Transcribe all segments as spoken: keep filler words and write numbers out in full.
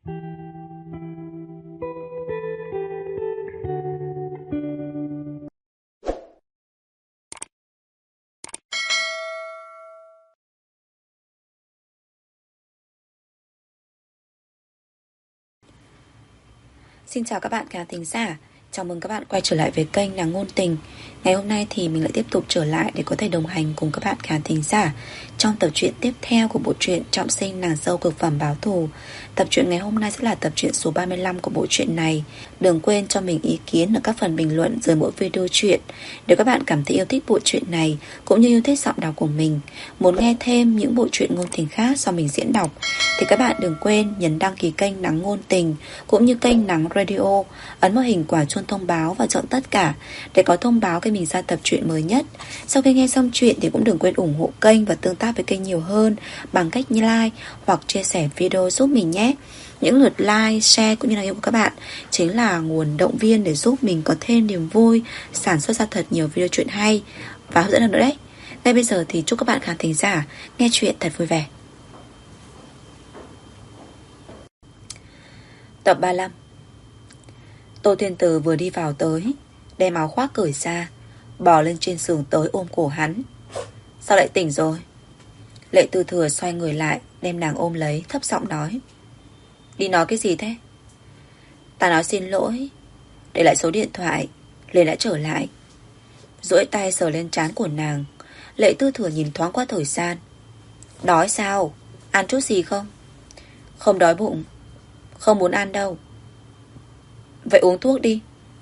Xin chào các bạn khán thính giả. Chào mừng các bạn quay trở lại với kênh Nàng Ngôn Tình. Ngày hôm nay thì mình lại tiếp tục trở lại để có thể đồng hành cùng các bạn khán thính giả trong tập truyện tiếp theo của bộ truyện Trọng Sinh Nàng Dâu Cực Phẩm Báo Thù. Tập truyện ngày hôm nay sẽ là tập truyện số ba mươi lăm của bộ truyện này. Đừng quên cho mình ý kiến ở các phần bình luận dưới mỗi video truyện. Nếu các bạn cảm thấy yêu thích bộ truyện này cũng như yêu thích giọng đọc của mình, muốn nghe thêm những bộ truyện ngôn tình khác do mình diễn đọc, thì các bạn đừng quên nhấn đăng ký kênh Nắng Ngôn Tình cũng như kênh Nắng Radio, ấn vào hình quả chuông thông báo và chọn tất cả để có thông báo khi mình ra tập truyện mới nhất. Sau khi nghe xong chuyện thì cũng đừng quên ủng hộ kênh và tương tác với kênh nhiều hơn bằng cách như like hoặc chia sẻ video giúp mình nhé. Những lượt like, share cũng như là yêu của các bạn chính là nguồn động viên để giúp mình có thêm niềm vui, sản xuất ra thật nhiều video truyện hay và hấp dẫn hơn nữa đấy. Ngay bây giờ thì chúc các bạn khán thính giả nghe chuyện thật vui vẻ. Tập ba mươi lăm. Tô Thiên Từ vừa đi vào tới, đem áo khoác cởi ra, bò lên trên giường tới ôm cổ hắn. Sao lại tỉnh rồi? Lệ Tư Thừa xoay người lại, đem nàng ôm lấy, thấp giọng nói. Đi nói cái gì thế? Ta nói xin lỗi, để lại số điện thoại, liền đã trở lại. Duỗi tay sờ lên trán của nàng. Lệ Tư Thừa nhìn thoáng qua thời gian. Đói sao? Ăn chút gì không? Không đói bụng. Không muốn ăn đâu. Vậy uống thuốc đi.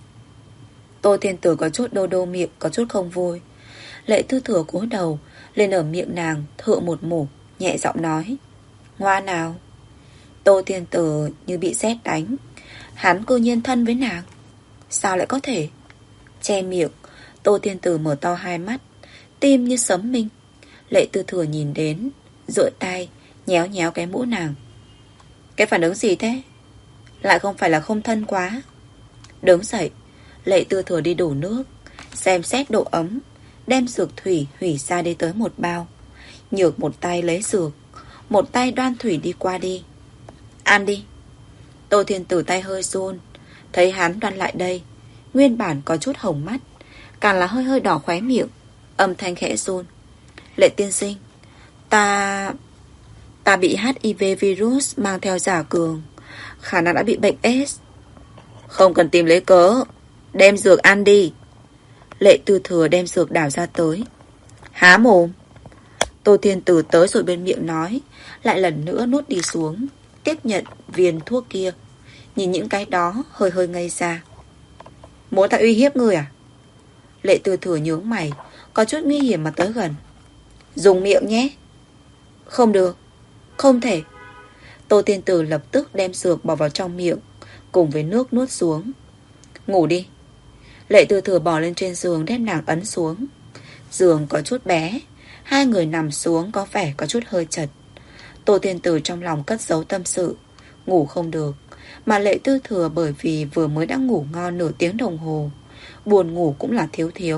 Tô Thiên Tử có chút đô đô miệng, có chút không vui. Lệ Tư Thừa cúi đầu lên ở miệng nàng, thự một mổ, nhẹ giọng nói. Ngoan nào. Tô Thiên Tử như bị sét đánh. Hắn cư nhiên thân với nàng. Sao lại có thể? Che miệng, Tô Thiên Tử mở to hai mắt, tim như sấm minh. Lệ Tư Thừa nhìn đến, duỗi tay nhéo nhéo cái mũ nàng. Cái phản ứng gì thế? Lại không phải là không thân quá. Đứng dậy, Lệ Tư Thừa đi đổ nước, xem xét độ ấm, đem dược thủy hủy ra đi tới một bao. Nhược một tay lấy dược, một tay đoan thủy đi qua đi. Ăn đi. Tô Thiên Tử tay hơi run, thấy hắn đoan lại đây, nguyên bản có chút hồng mắt, càng là hơi hơi đỏ khóe miệng, âm thanh khẽ run. Lệ tiên sinh, Ta... Ta bị hát i vê virus mang theo giả cường, khả năng đã bị bệnh AIDS. Không cần tìm lấy cớ, đem dược ăn đi. Lệ Tư Thừa đem dược đảo ra tới. Há mồm. Tô Thiên Tử tới rồi bên miệng nói, lại lần nữa nuốt đi xuống, tiếp nhận viên thuốc kia. Nhìn những cái đó hơi hơi ngây ra. Muốn ta uy hiếp người à? Lệ Tư Thừa nhướng mày, có chút nguy hiểm mà tới gần. Dùng miệng nhé. Không được. Không thể. Tô Thiên Tử lập tức đem dược bỏ vào trong miệng, cùng với nước nuốt xuống. Ngủ đi. Lệ Tư Thừa bò lên trên giường, đem nàng ấn xuống. Giường có chút bé, hai người nằm xuống có vẻ có chút hơi chật. Tô Thiên Tử trong lòng cất giấu tâm sự, ngủ không được. Mà Lệ Tư Thừa bởi vì vừa mới đã ngủ ngon nửa tiếng đồng hồ, buồn ngủ cũng là thiếu thiếu.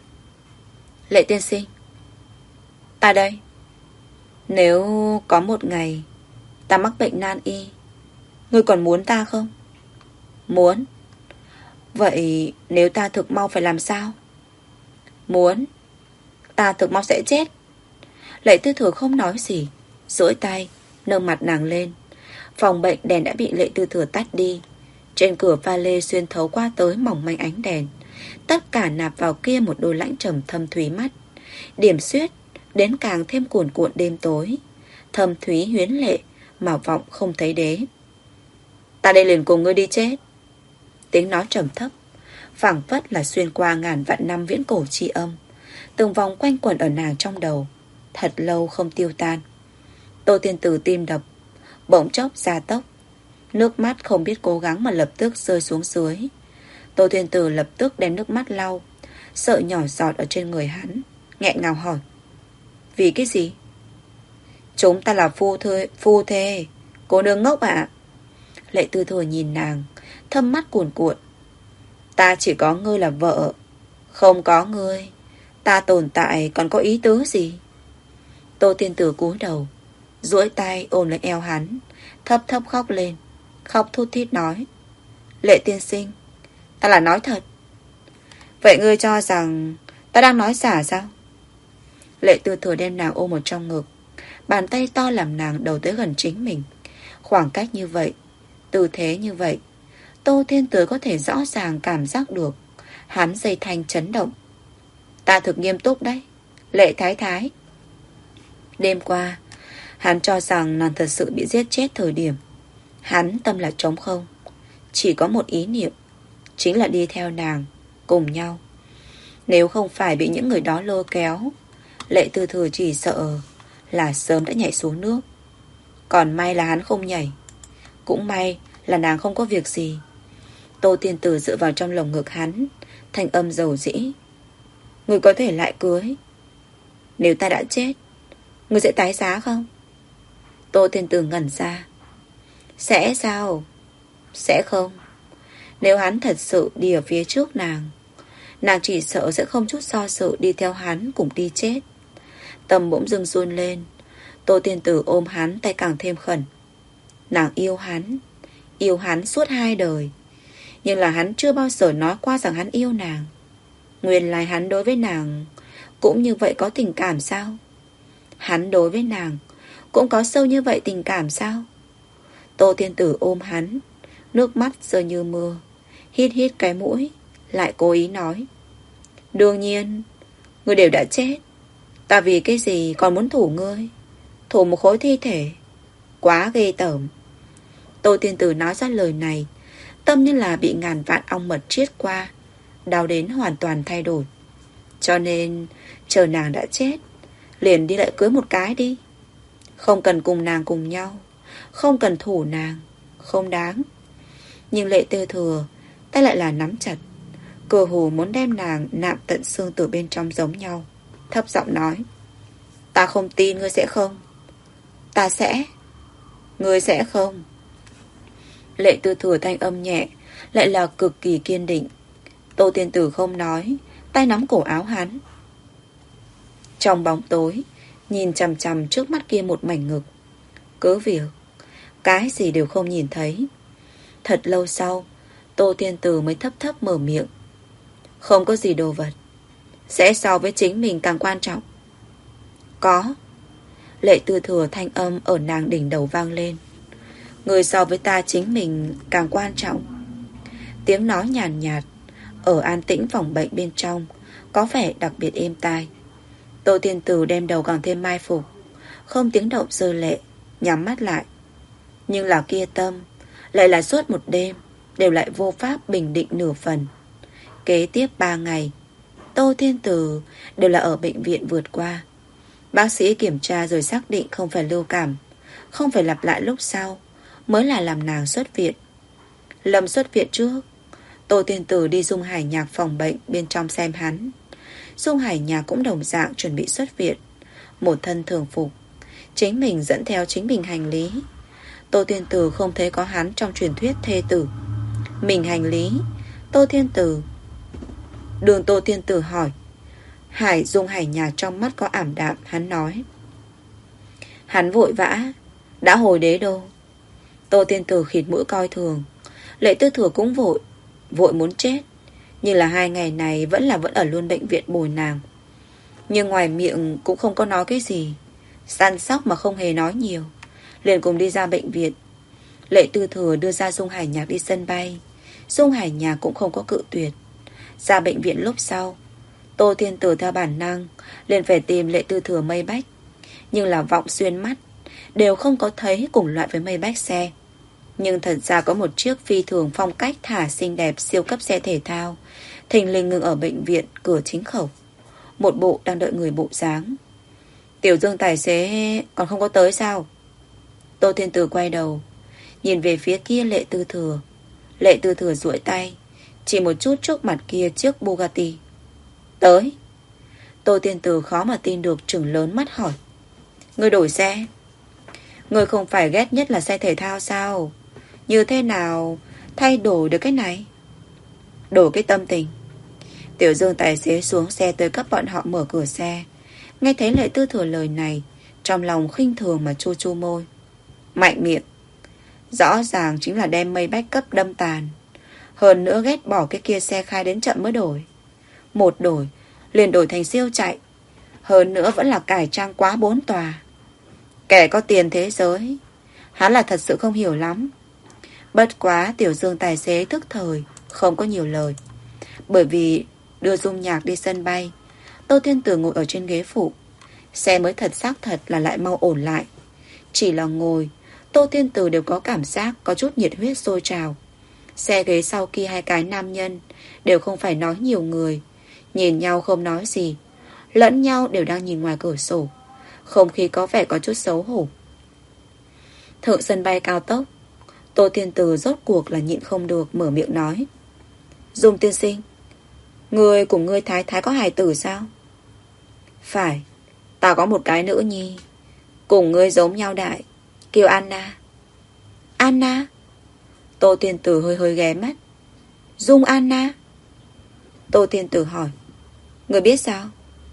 Lệ tiên sinh, ta đây. Nếu có một ngày ta mắc bệnh nan y, ngươi còn muốn ta không? Muốn. Vậy nếu ta thực mau phải làm sao? Muốn. Ta thực mau sẽ chết. Lệ Tư Thừa không nói gì, duỗi tay nâng mặt nàng lên. Phòng bệnh đèn đã bị Lệ Tư Thừa tắt đi. Trên cửa pha lê xuyên thấu qua tới mỏng manh ánh đèn, tất cả nạp vào kia một đôi lãnh trầm thâm thúy mắt, điểm xuyết đến càng thêm cuồn cuộn đêm tối. Thâm thúy huyến lệ mà vọng không thấy đế. Ta đây liền cùng ngươi đi chết. Tiếng nói trầm thấp, phảng phất là xuyên qua ngàn vạn năm viễn cổ tri âm, từng vòng quanh quẩn ở nàng trong đầu, thật lâu không tiêu tan. Tô Thiên Tử tim đập, bỗng chốc gia tốc, nước mắt không biết cố gắng mà lập tức rơi xuống dưới. Tô Thiên Tử lập tức đem nước mắt lau, sợ nhỏ giọt ở trên người hắn, nghẹn ngào hỏi. Vì cái gì? Chúng ta là phu thê, phu thê. Cô nương ngốc ạ. À? Lệ Tư Thừa nhìn nàng, thâm mắt cuồn cuộn. Ta chỉ có ngươi là vợ, không có ngươi, ta tồn tại còn có ý tứ gì? Tô Thiên Tử cúi đầu, duỗi tay ôm lấy eo hắn, thấp thấp khóc lên. khóc thút thít nói: Lệ tiên sinh, ta là nói thật. Vậy ngươi cho rằng ta đang nói giả sao? Lệ Tư Thừa đem nàng ôm ở trong ngực, bàn tay to làm nàng đầu tới gần chính mình. Khoảng cách như vậy, tư thế như vậy, Tô Thiên Tử có thể rõ ràng cảm giác được hắn dây thanh chấn động. Ta thực nghiêm túc đấy, Lệ Thái Thái. Đêm qua, hắn cho rằng nàng thật sự bị giết chết thời điểm hắn tâm là trống không, chỉ có một ý niệm, chính là đi theo nàng, cùng nhau. Nếu không phải bị những người đó lôi kéo, Lệ Tư Thừa chỉ sợ là sớm đã nhảy xuống nước. Còn may là hắn không nhảy, cũng may là nàng không có việc gì. Tô Thiên Tử dựa vào trong lồng ngực hắn, thanh âm dầu dĩ: Người có thể lại cưới. Nếu ta đã chết, người sẽ tái giá không? Tô Thiên Tử ngẩn ra. Sẽ sao? Sẽ không. Nếu hắn thật sự đi ở phía trước nàng, nàng chỉ sợ sẽ không chút do dự đi theo hắn cùng đi chết. Tâm bỗng dưng run lên. Tô Thiên Tử ôm hắn tay càng thêm khẩn. Nàng yêu hắn, yêu hắn suốt hai đời, nhưng là hắn chưa bao giờ nói qua rằng hắn yêu nàng. Nguyên lai hắn đối với nàng cũng như vậy có tình cảm sao? Hắn đối với nàng cũng có sâu như vậy tình cảm sao? Tô Thiên Tử ôm hắn, nước mắt rơi như mưa, hít hít cái mũi, lại cố ý nói: Đương nhiên, ngươi đều đã chết, ta vì cái gì còn muốn thủ ngươi? Thủ một khối thi thể, quá ghê tởm. Tô Thiên Tử nói ra lời này, tâm như là bị ngàn vạn ong mật triết qua, đau đến hoàn toàn thay đổi. Cho nên chờ nàng đã chết, liền đi lại cưới một cái đi. Không cần cùng nàng cùng nhau, không cần thủ nàng, không đáng. Nhưng Lệ Tư Thừa tay lại là nắm chặt, cơ hồ muốn đem nàng nạm tận xương từ bên trong giống nhau. Thấp giọng nói: Ta không tin ngươi sẽ không. Ta sẽ. Ngươi sẽ không. Lệ Tư Thừa thanh âm nhẹ, lại là cực kỳ kiên định. Tô Thiên Tử không nói, tay nắm cổ áo hắn. Trong bóng tối, nhìn chằm chằm trước mắt kia một mảnh ngực. Cứ việc cái gì đều không nhìn thấy. Thật lâu sau, Tô Thiên Tử mới thấp thấp mở miệng: Không có gì đồ vật sẽ so với chính mình càng quan trọng. Có. Lệ Tư Thừa thanh âm ở nàng đỉnh đầu vang lên: Người so với ta chính mình càng quan trọng. Tiếng nói nhàn nhạt, nhạt ở an tĩnh phòng bệnh bên trong có vẻ đặc biệt êm tai. Tô Thiên Tử đem đầu càng thêm mai phục, không tiếng động rơi lệ, nhắm mắt lại. Nhưng là kia tâm lại là suốt một đêm đều lại vô pháp bình định nửa phần. Kế tiếp ba ngày, Tô Thiên Tử đều là ở bệnh viện vượt qua. Bác sĩ kiểm tra rồi xác định không phải lưu cảm, không phải lặp lại lúc sau mới là làm nàng xuất viện. Lâm xuất viện trước, Tô Thiên Tử đi Dung Hải Nhạc phòng bệnh bên trong xem hắn. Dung Hải Nhạc cũng đồng dạng chuẩn bị xuất viện, một thân thường phục, chính mình dẫn theo chính mình hành lý. Tô Thiên Tử không thấy có hắn trong truyền thuyết thê tử. Mình hành lý, Tô Thiên Tử. Đường Tô Thiên Tử hỏi. Hải Dung Hải Nhạc trong mắt có ảm đạm, hắn nói: Hắn vội vã đã hồi đế đô. Tô Thiên Tử khịt mũi coi thường. Lệ Tư Thừa cũng vội, vội muốn chết. Nhưng là hai ngày này vẫn là vẫn ở luôn bệnh viện bồi nàng. Nhưng ngoài miệng cũng không có nói cái gì, săn sóc mà không hề nói nhiều, liền cùng đi ra bệnh viện. Lệ Tư Thừa đưa ra Dung Hải Nhạc đi sân bay. Dung Hải Nhạc cũng không có cự tuyệt. Ra bệnh viện lúc sau, Tô Thiên Tử theo bản năng liền phải tìm Lệ Tư Thừa mây bách. Nhưng là vọng xuyên mắt đều không có thấy cùng loại với mây bách xe. Nhưng thật ra có một chiếc phi thường phong cách thả xinh đẹp siêu cấp xe thể thao thình lình ngừng ở bệnh viện cửa chính khẩu. Một bộ đang đợi người bộ dáng. Tiểu Dương tài xế còn không có tới sao? Tô Thiên Tử quay đầu nhìn về phía kia Lệ Tư Thừa. Lệ Tư Thừa duỗi tay chỉ một chút trước mặt kia chiếc Bugatti. Tới. Tô Thiên Tử khó mà tin được, trừng lớn mắt hỏi: Ngươi đổi xe? Ngươi không phải ghét nhất là xe thể thao sao? Như thế nào thay đổi được cái này? Đổi cái tâm tình. Tiểu Dương tài xế xuống xe tới cấp bọn họ mở cửa xe. Nghe thấy Lệ Tư Thừa lời này, trong lòng khinh thường mà chu chu môi. Mạnh miệng. Rõ ràng chính là đem mây bách cấp đâm tàn. Hơn nữa ghét bỏ cái kia xe khai đến chậm mới đổi. Một đổi liền đổi thành siêu chạy. Hơn nữa vẫn là cải trang quá bốn tòa. Kẻ có tiền thế giới, hắn là thật sự không hiểu lắm. Bất quá Tiểu Dương tài xế thức thời, không có nhiều lời. Bởi vì đưa Dung Nhạc đi sân bay, Tô Thiên Tử ngồi ở trên ghế phụ. Xe mới thật xác thật là lại mau ổn lại. Chỉ là ngồi, Tô Thiên Tử đều có cảm giác có chút nhiệt huyết sôi trào. Xe ghế sau kia hai cái nam nhân đều không phải nói nhiều người, nhìn nhau không nói gì, lẫn nhau đều đang nhìn ngoài cửa sổ. Không khí có vẻ có chút xấu hổ. Thượng sân bay cao tốc, Tô Thiên Tử rốt cuộc là nhịn không được mở miệng nói: Dung tiên sinh, người cùng ngươi thái thái có hài tử sao? Phải, ta có một cái nữ nhi, cùng ngươi giống nhau đại, kêu Anna. Anna? Tô Thiên Tử hơi hơi ghé mắt. Dung Anna? Tô Thiên Tử hỏi: Người biết sao?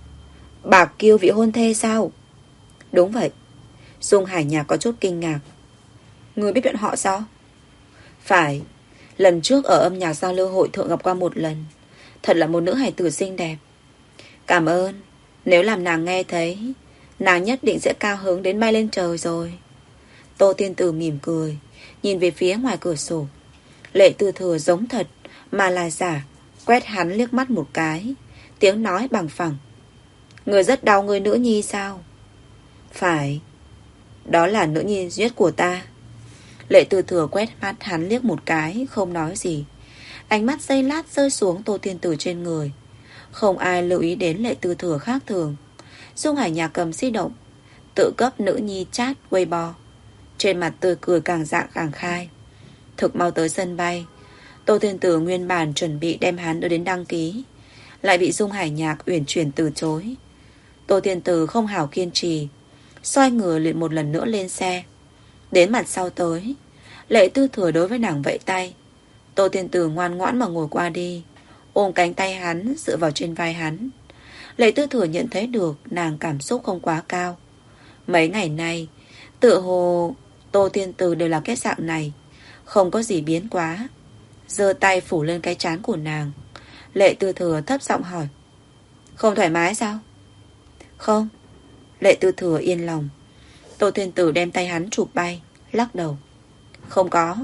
Bạc Kiêu vị hôn thê sao? Đúng vậy. Dung Hải Nhạc có chút kinh ngạc. Người biết bọn họ sao? Phải, lần trước ở âm nhạc giao lưu hội thượng gặp qua một lần. Thật là một nữ hài tử xinh đẹp. Cảm ơn. Nếu làm nàng nghe thấy, nàng nhất định sẽ cao hứng đến bay lên trời rồi. Tô Thiên Tử mỉm cười, nhìn về phía ngoài cửa sổ. Lệ Tư Thừa giống thật mà là giả, quét hắn liếc mắt một cái, tiếng nói bằng phẳng. Người rất đau người nữ nhi sao? Phải, đó là nữ nhi duy nhất của ta. Lệ Tư Thừa quét mắt hắn liếc một cái, không nói gì. Ánh mắt giây lát rơi xuống Tô Thiên Tử trên người. Không ai lưu ý đến Lệ Tư Thừa khác thường. Dung Hải Nhạc cầm di động, tự cấp nữ nhi chat Weibo. Trên mặt tươi cười càng dạng càng khai. Thực mau tới sân bay, Tô Thiên Tử nguyên bản chuẩn bị đem hắn đưa đến đăng ký, lại bị Dung Hải Nhạc uyển chuyển từ chối. Tô Thiên Tử không hảo kiên trì, xoay người liền một lần nữa lên xe. Đến mặt sau tới, Lệ Tư Thừa đối với nàng vẫy tay. Tô Thiên Tử ngoan ngoãn mà ngồi qua đi, ôm cánh tay hắn, dựa vào trên vai hắn. Lệ Tư Thừa nhận thấy được nàng cảm xúc không quá cao. Mấy ngày nay, tựa hồ Tô Thiên Tử đều là cái dạng này, không có gì biến quá. Giơ tay phủ lên cái trán của nàng. Lệ Tư Thừa thấp giọng hỏi: Không thoải mái sao? Không. Lệ Tư Thừa yên lòng. Tô Thiên Tử đem tay hắn chụp bay, lắc đầu: Không có.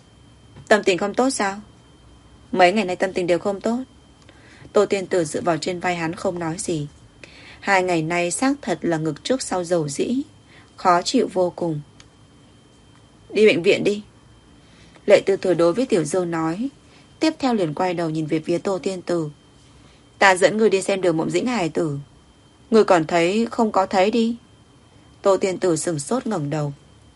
Tâm tình không tốt sao? Mấy ngày nay tâm tình đều không tốt. Tô Thiên Tử dựa vào trên vai hắn không nói gì. Hai ngày nay xác thật là ngực trước sau dầu dĩ, khó chịu vô cùng. Đi bệnh viện đi. Lệ Tư Thừa đối với Tiểu Dương nói. Tiếp theo liền quay đầu nhìn về phía Tô Thiên Tử. Ta dẫn người đi xem Đường Mộng Dĩnh hài tử. Người còn thấy không có thấy đi. Tô Thiên Tử sừng sốt ngẩng đầu.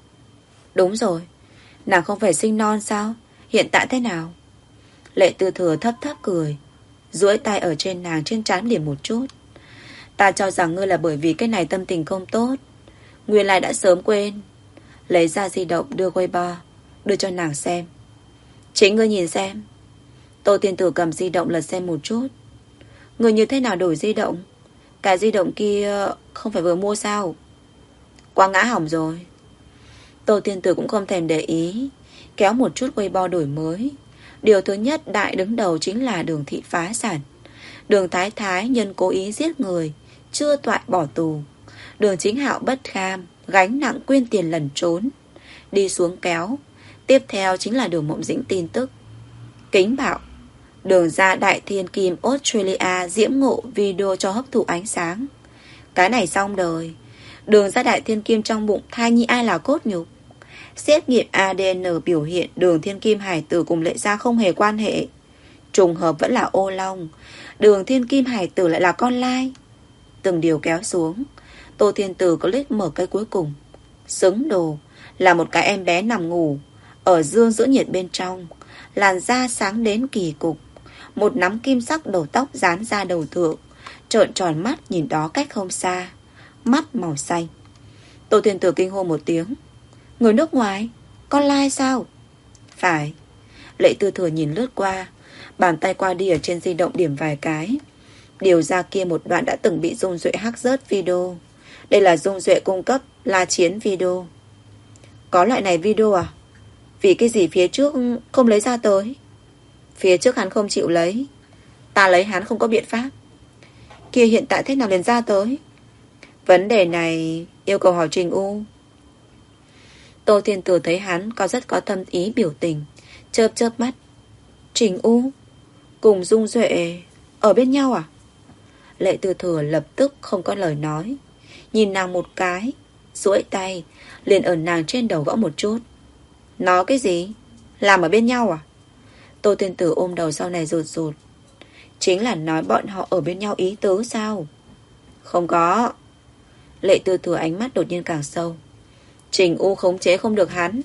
Đúng rồi, nàng không phải sinh non sao? Hiện tại thế nào? Lệ Tư Thừa thấp thấp cười, duỗi tay ở trên nàng trên trán điểm một chút. Ta cho rằng ngươi là bởi vì cái này tâm tình không tốt, nguyên lai đã sớm quên. Lấy ra di động đưa Weibo, đưa cho nàng xem. Chính ngươi nhìn xem. Tô Thiên Tử cầm di động lật xem một chút. Người như thế nào đổi di động? Cái di động kia không phải vừa mua sao? Quá ngã hỏng rồi. Tô Thiên Tử cũng không thèm để ý, kéo một chút Weibo đổi mới. Điều thứ nhất đại đứng đầu chính là Đường thị phá sản. Đường Thái Thái nhân cố ý giết người, chưa toại bỏ tù. Đường Chính Hạo bất kham, gánh nặng quyên tiền lẩn trốn. Đi xuống kéo. Tiếp theo chính là Đường Mộng Dĩnh tin tức. Kính bạo, Đường ra Đại Thiên Kim Australia diễm ngộ video cho hấp thụ ánh sáng. Cái này xong đời. Đường ra Đại Thiên Kim trong bụng thai nhi ai là cốt nhục. Xét nghiệm a đê en biểu hiện Đường Thiên Kim hải tử cùng Lệ Gia không hề quan hệ. Trùng hợp vẫn là ô long. Đường Thiên Kim hải tử lại là con lai. Từng điều kéo xuống. Tô Thiên Tử có lít mở cái cuối cùng. Xứng đồ là một cái em bé nằm ngủ, ở dương giữa nhiệt bên trong, làn da sáng đến kỳ cục. Một nắm kim sắc đầu tóc dán ra đầu thượng, trợn tròn mắt nhìn đó cách không xa, mắt màu xanh. Tô Thiên Tử kinh hô một tiếng. Người nước ngoài? Con lai sao? Phải. Lệ Tư Thừa nhìn lướt qua, bàn tay qua đi ở trên di động điểm vài cái. Điều ra kia một đoạn đã từng bị Dung Duệ hack rớt video. Đây là Dung Duệ cung cấp la chiến video. Có loại này video à? Vì cái gì phía trước không lấy ra tới? Phía trước hắn không chịu lấy, ta lấy hắn không có biện pháp. Kia hiện tại thế nào liền ra tới? Vấn đề này yêu cầu hỏi Trình U. Tô Thiên Tử thấy hắn có rất có tâm ý biểu tình, chớp chớp mắt. Trình U cùng Dung Duệ ở bên nhau à? Lệ Tư Thừa lập tức không có lời nói, nhìn nàng một cái, duỗi tay liền ở nàng trên đầu gõ một chút. Nói cái gì? Làm ở bên nhau à? Tô Thiên Tử ôm đầu sau này rụt rụt. Chính là nói bọn họ ở bên nhau ý tứ sao? Không có. Lệ Tư Thừa ánh mắt đột nhiên càng sâu. Trình U khống chế không được hắn.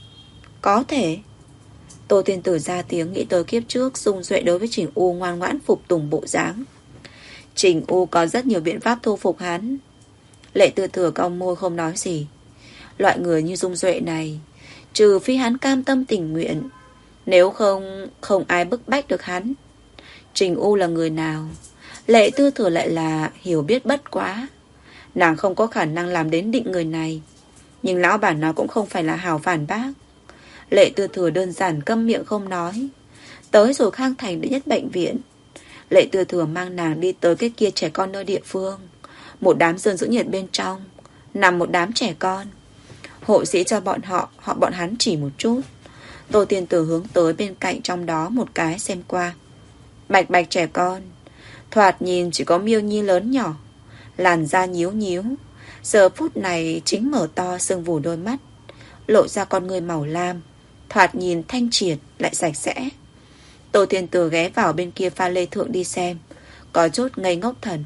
Có thể. Tô Thiên Tử ra tiếng nghĩ tới kiếp trước Dung Duệ đối với Trình U ngoan ngoãn phục tùng bộ dáng. Trình U có rất nhiều biện pháp thu phục hắn. Lệ Tư Thừa cong môi không nói gì. Loại người như Dung Duệ này, trừ phi hắn cam tâm tình nguyện, nếu không, không ai bức bách được hắn. Trình U là người nào? Lệ Tư Thừa lại là hiểu biết bất quá. Nàng không có khả năng làm đến định người này. Nhưng lão bản nó cũng không phải là hào phản bác. Lệ Tư Thừa đơn giản câm miệng không nói. Tới rồi Khang Thành đệ nhất bệnh viện, Lệ Tư Thừa mang nàng đi tới cái kia trẻ con nơi địa phương. Một đám sơn giữ nhiệt bên trong nằm một đám trẻ con. Hộ sĩ cho bọn họ, họ bọn hắn chỉ một chút. Tô Tiên Tử hướng tới bên cạnh trong đó một cái xem qua. Bạch bạch trẻ con, thoạt nhìn chỉ có Miêu Nhi lớn nhỏ, làn da nhíu nhíu. Giờ phút này chính mở to sưng vù đôi mắt, lộ ra con người màu lam, thoạt nhìn thanh triệt lại sạch sẽ. Tô Tiên Tử ghé vào bên kia pha lê thượng đi xem, có chút ngây ngốc thần.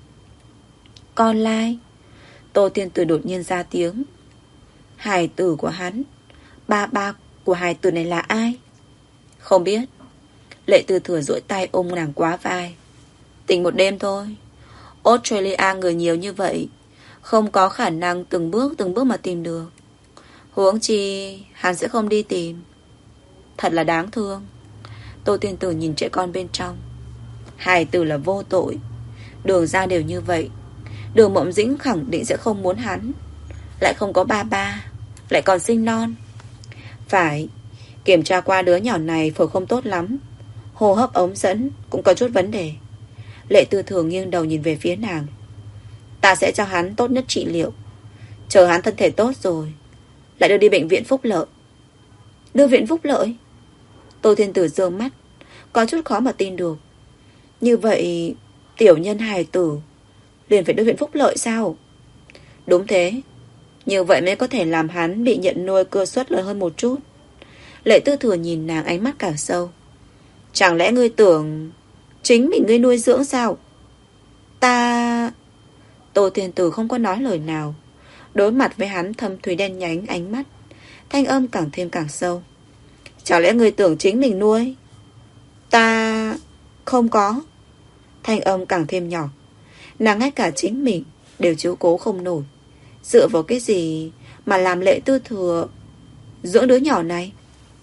Con lai. Tô Tiên Tử đột nhiên ra tiếng. Hài tử của hắn, ba ba của hài tử này là ai? Không biết. Lệ Tư Thừa duỗi tay ôm nàng quá vai. Tỉnh một đêm thôi. Australia người nhiều như vậy, không có khả năng từng bước từng bước mà tìm được. Huống chi hắn sẽ không đi tìm. Thật là đáng thương. Tô Tiên Tử nhìn trẻ con bên trong. Hài tử là vô tội, đường ra đều như vậy. Đường Mộng Dĩnh khẳng định sẽ không muốn hắn, lại không có ba ba, lại còn sinh non. Phải, kiểm tra qua đứa nhỏ này phổi không tốt lắm, hô hấp ống dẫn cũng có chút vấn đề. Lệ Tư Thừa nghiêng đầu nhìn về phía nàng. Ta sẽ cho hắn tốt nhất trị liệu, chờ hắn thân thể tốt rồi lại đưa đi bệnh viện Phúc Lợi. Đưa viện Phúc Lợi? Tô Thiên Tử giơ mắt, có chút khó mà tin được. Như vậy tiểu nhân hài tử liền phải đưa viện Phúc Lợi sao? Đúng thế. Như vậy mới có thể làm hắn bị nhận nuôi cơ suất lớn hơn một chút. Lệ Tư Thừa nhìn nàng ánh mắt càng sâu. Chẳng lẽ ngươi tưởng chính mình ngươi nuôi dưỡng sao? Ta... Tô Thiên Tử không có nói lời nào, đối mặt với hắn thâm thúy đen nhánh ánh mắt, thanh âm càng thêm càng sâu. Chẳng lẽ ngươi tưởng chính mình nuôi? Ta... Không có. Thanh âm càng thêm nhỏ. Nàng ngay cả chính mình đều chiếu cố không nổi. Dựa vào cái gì mà làm Lệ Tư Thừa dưỡng đứa nhỏ này?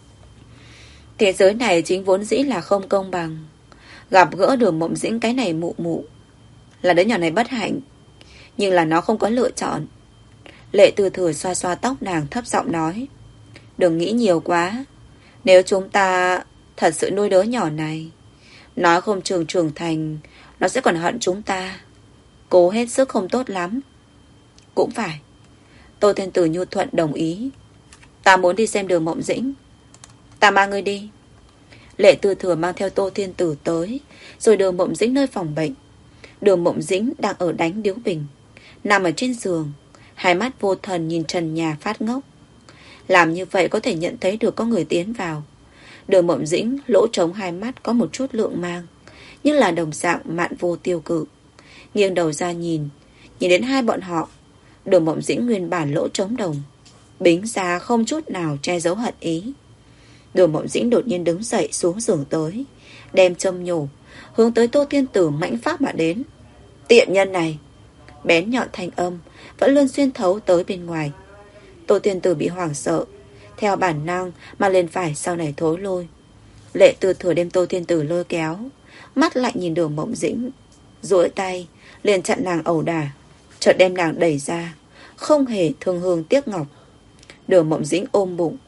Thế giới này chính vốn dĩ là không công bằng. Gặp gỡ Đường Mộng Dĩnh cái này mụ mụ, là đứa nhỏ này bất hạnh, nhưng là nó không có lựa chọn. Lệ Tư Thừa xoa xoa tóc nàng, thấp giọng nói. Đừng nghĩ nhiều quá. Nếu chúng ta thật sự nuôi đứa nhỏ này, nói không trường trưởng thành, nó sẽ còn hận chúng ta. Cố hết sức không tốt lắm. Cũng phải. Tô Thiên Tử nhu thuận đồng ý. Ta muốn đi xem Đường Mộng Dĩnh. Ta mang ngươi đi. Lệ Tư Thừa mang theo Tô Thiên Tử tới, rồi Đường Mộng Dĩnh nơi phòng bệnh. Đường Mộng Dĩnh đang ở đánh điếu bình, nằm ở trên giường, hai mắt vô thần nhìn trần nhà phát ngốc. Làm như vậy có thể nhận thấy được có người tiến vào. Đường Mộng Dĩnh lỗ trống hai mắt có một chút lượng mang, nhưng là đồng dạng mạn vô tiêu cự. Nghiêng đầu ra nhìn, nhìn đến hai bọn họ. Đường Mộng Dĩnh nguyên bản lỗ trống đồng, bính ra không chút nào che giấu hận ý. Đường Mộng Dĩnh đột nhiên đứng dậy xuống giường tới, đem châm nhổ, hướng tới Tô Thiên Tử mãnh phát mà đến. Tiện nhân này! Bén nhọn thanh âm vẫn luôn xuyên thấu tới bên ngoài. Tô Thiên Tử bị hoảng sợ, theo bản năng mà lên phải sau này thối lôi. Lệ Tư Thừa đem Tô Thiên Tử lôi kéo, mắt lại nhìn Đường Mộng Dĩnh, duỗi tay liền chặn nàng ẩu đả, chợt đem nàng đẩy ra, không hề thương hương tiếc ngọc. Đường Mộng Dĩnh ôm bụng,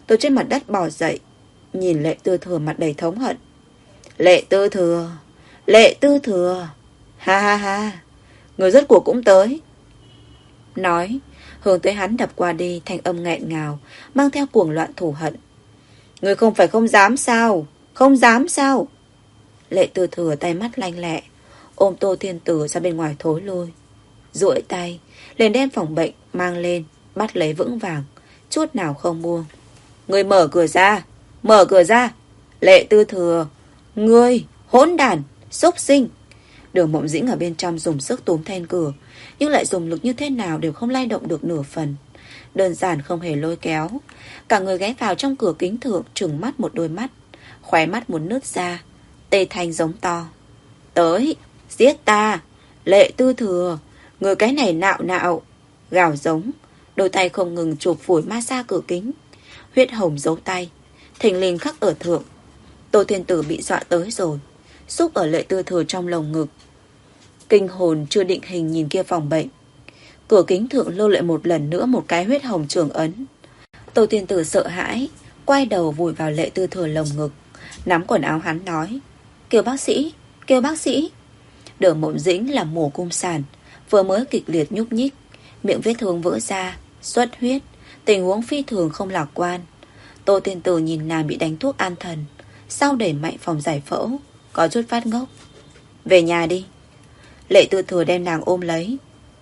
Từ trên mặt đất bò dậy, nhìn Lệ Tư Thừa mặt đầy thống hận. Lệ Tư Thừa, Lệ Tư Thừa, ha ha ha, người rốt cuộc cũng tới. Nói, hướng tới hắn đập qua đi, thanh âm nghẹn ngào, mang theo cuồng loạn thù hận. Người không phải không dám sao? Không dám sao? Lệ Tư Thừa tay mắt lanh lẹ, ôm Tô Thiên Tử ra bên ngoài thối lui. Duỗi tay, liền đem phòng bệnh mang lên, bắt lấy vững vàng, chút nào không buông. Người mở cửa ra, mở cửa ra. Lệ Tư Thừa, ngươi, hỗn đản, xúc sinh. Đường Mộng Dĩnh ở bên trong dùng sức túm then cửa, nhưng lại dùng lực như thế nào đều không lay động được nửa phần. Đơn giản không hề lôi kéo. Cả người ghé vào trong cửa kính thượng, trừng mắt một đôi mắt, khóe mắt muốn nứt ra. Tê thanh giống to. Tới, giết ta. Lệ Tư Thừa, người cái này nạo nạo. Gào giống, đôi tay không ngừng chụp phủi ma xa cửa kính. Huyết hồng giấu tay, thình lình khắc ở thượng. Tô Thiên Tử bị dọa tới rồi, xúc ở Lệ Tư Thừa trong lồng ngực. Kinh hồn chưa định hình nhìn kia phòng bệnh. Cửa kính thượng lưu lại một lần nữa một cái huyết hồng trường ấn. Tô Thiên Tử sợ hãi, quay đầu vùi vào Lệ Tư Thừa lồng ngực, nắm quần áo hắn nói. Kêu bác sĩ, kêu bác sĩ. Đường Mộng Dĩnh là mổ cung sản, vừa mới kịch liệt nhúc nhích, miệng vết thương vỡ ra, xuất huyết, tình huống phi thường không lạc quan. Tô Thiên Tử nhìn nàng bị đánh thuốc an thần, sau đẩy mạnh phòng giải phẫu, có chút phát ngốc. Về nhà đi. Lệ Tư Thừa đem nàng ôm lấy.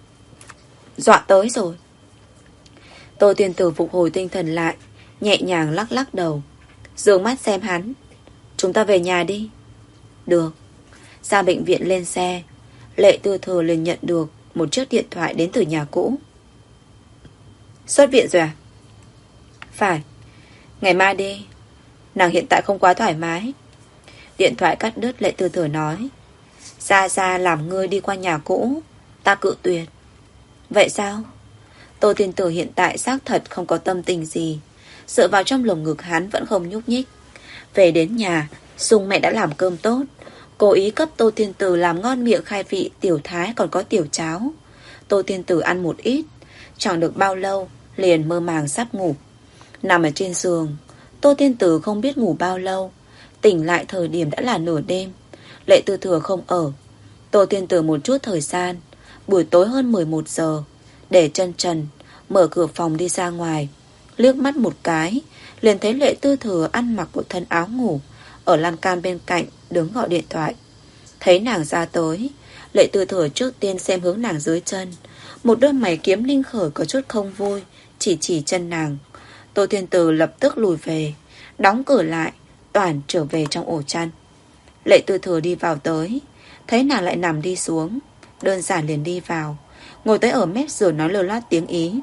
Dọa tới rồi. Tô Thiên Tử phục hồi tinh thần lại, nhẹ nhàng lắc lắc đầu, dương mắt xem hắn. Chúng ta về nhà đi. Được. Ra bệnh viện lên xe, Lệ Tư Thừa liền nhận được một chiếc điện thoại đến từ nhà cũ. Xuất viện rồi à? Phải. Ngày mai đi. Nàng hiện tại không quá thoải mái. Điện thoại cắt đứt. Lệ Tư Thừa nói. Ra ra làm ngươi đi qua nhà cũ, ta cự tuyệt. Vậy sao? Tô Thiên Tử hiện tại xác thật không có tâm tình gì, dựa vào trong lồng ngực hắn vẫn không nhúc nhích. Về đến nhà, Dung mẹ đã làm cơm tốt, cố ý cấp Tô Thiên Tử làm ngon miệng khai vị tiểu thái còn có tiểu cháo. Tô Thiên Tử ăn một ít, chẳng được bao lâu liền mơ màng sắp ngủ. Nằm ở trên giường, Tô Thiên Tử không biết ngủ bao lâu, tỉnh lại thời điểm đã là nửa đêm. Lệ Tư Thừa không ở. Tô Thiên Tử một chút thời gian, buổi tối hơn mười một giờ, để chân trần mở cửa phòng đi ra ngoài, liếc mắt một cái liền thấy Lệ Tư Thừa ăn mặc một thân áo ngủ, ở lan can bên cạnh đứng gọi điện thoại. Thấy nàng ra tới, Lệ Tư Thừa trước tiên xem hướng nàng dưới chân, một đôi mày kiếm linh khởi có chút không vui, chỉ chỉ chân nàng. Tô Thiên Tử lập tức lùi về, đóng cửa lại, toàn trở về trong ổ chăn. Lệ Tư Thừa đi vào tới, thấy nàng lại nằm đi xuống, đơn giản liền đi vào, ngồi tới ở mép giường nói lơ loát tiếng Ý.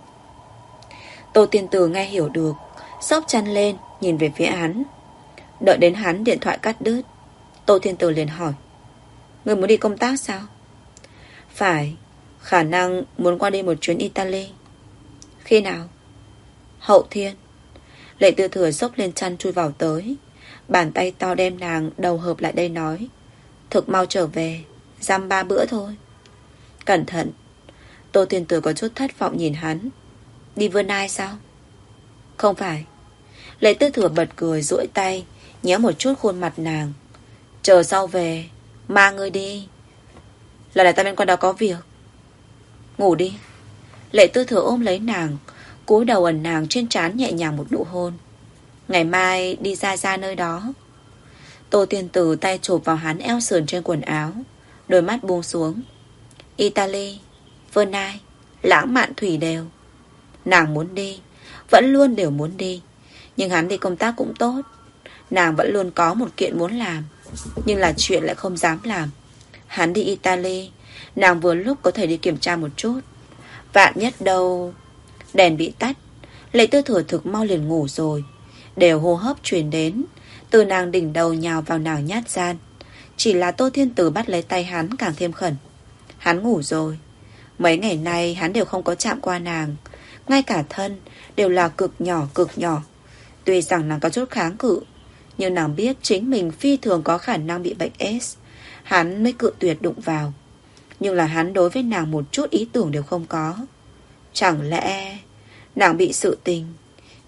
Tô Thiên Tử nghe hiểu được, xốc chăn lên, nhìn về phía hắn. Đợi đến hắn điện thoại cắt đứt, Tô Thiên Tử liền hỏi. Người muốn đi công tác sao? Phải, khả năng muốn qua đi một chuyến Italy. Khi nào? Hậu thiên. Lệ Tư Thừa xốc lên chăn chui vào tới, bàn tay to đem nàng đầu hợp lại đây nói. Thực mau trở về, dăm ba bữa thôi. Cẩn thận. Tô Thiên Tử có chút thất vọng nhìn hắn. Đi vươn ai sao? Không phải. Lệ Tư Thừa bật cười duỗi tay nhéo một chút khuôn mặt nàng. Chờ sau về, mang ngươi đi. Lần này ta bên qua đó có việc. Ngủ đi. Lệ Tư Thừa ôm lấy nàng, cúi đầu ẩn nàng trên trán nhẹ nhàng một nụ hôn. Ngày mai đi ra ra nơi đó. Tô Thiên Tử tay chụp vào hắn eo sườn trên quần áo, đôi mắt buông xuống. Italy, Vernai, lãng mạn thủy đều. Nàng muốn đi, vẫn luôn đều muốn đi. Nhưng hắn đi công tác cũng tốt. Nàng vẫn luôn có một kiện muốn làm, nhưng là chuyện lại không dám làm. Hắn đi Italy, nàng vừa lúc có thể đi kiểm tra một chút. Vạn nhất đâu. Đèn bị tắt, Lệ Tư Thừa thực mau liền ngủ rồi. Đều hô hấp truyền đến, từ nàng đỉnh đầu nhào vào nàng nhát gian. Chỉ là Tô Thiên Tử bắt lấy tay hắn càng thêm khẩn. Hắn ngủ rồi. Mấy ngày nay hắn đều không có chạm qua nàng, ngay cả thân đều là cực nhỏ cực nhỏ. Tuy rằng nàng có chút kháng cự, nhưng nàng biết chính mình phi thường có khả năng bị bệnh S. Hắn mới cự tuyệt đụng vào. Nhưng là hắn đối với nàng một chút ý tưởng đều không có. Chẳng lẽ nàng bị sự tình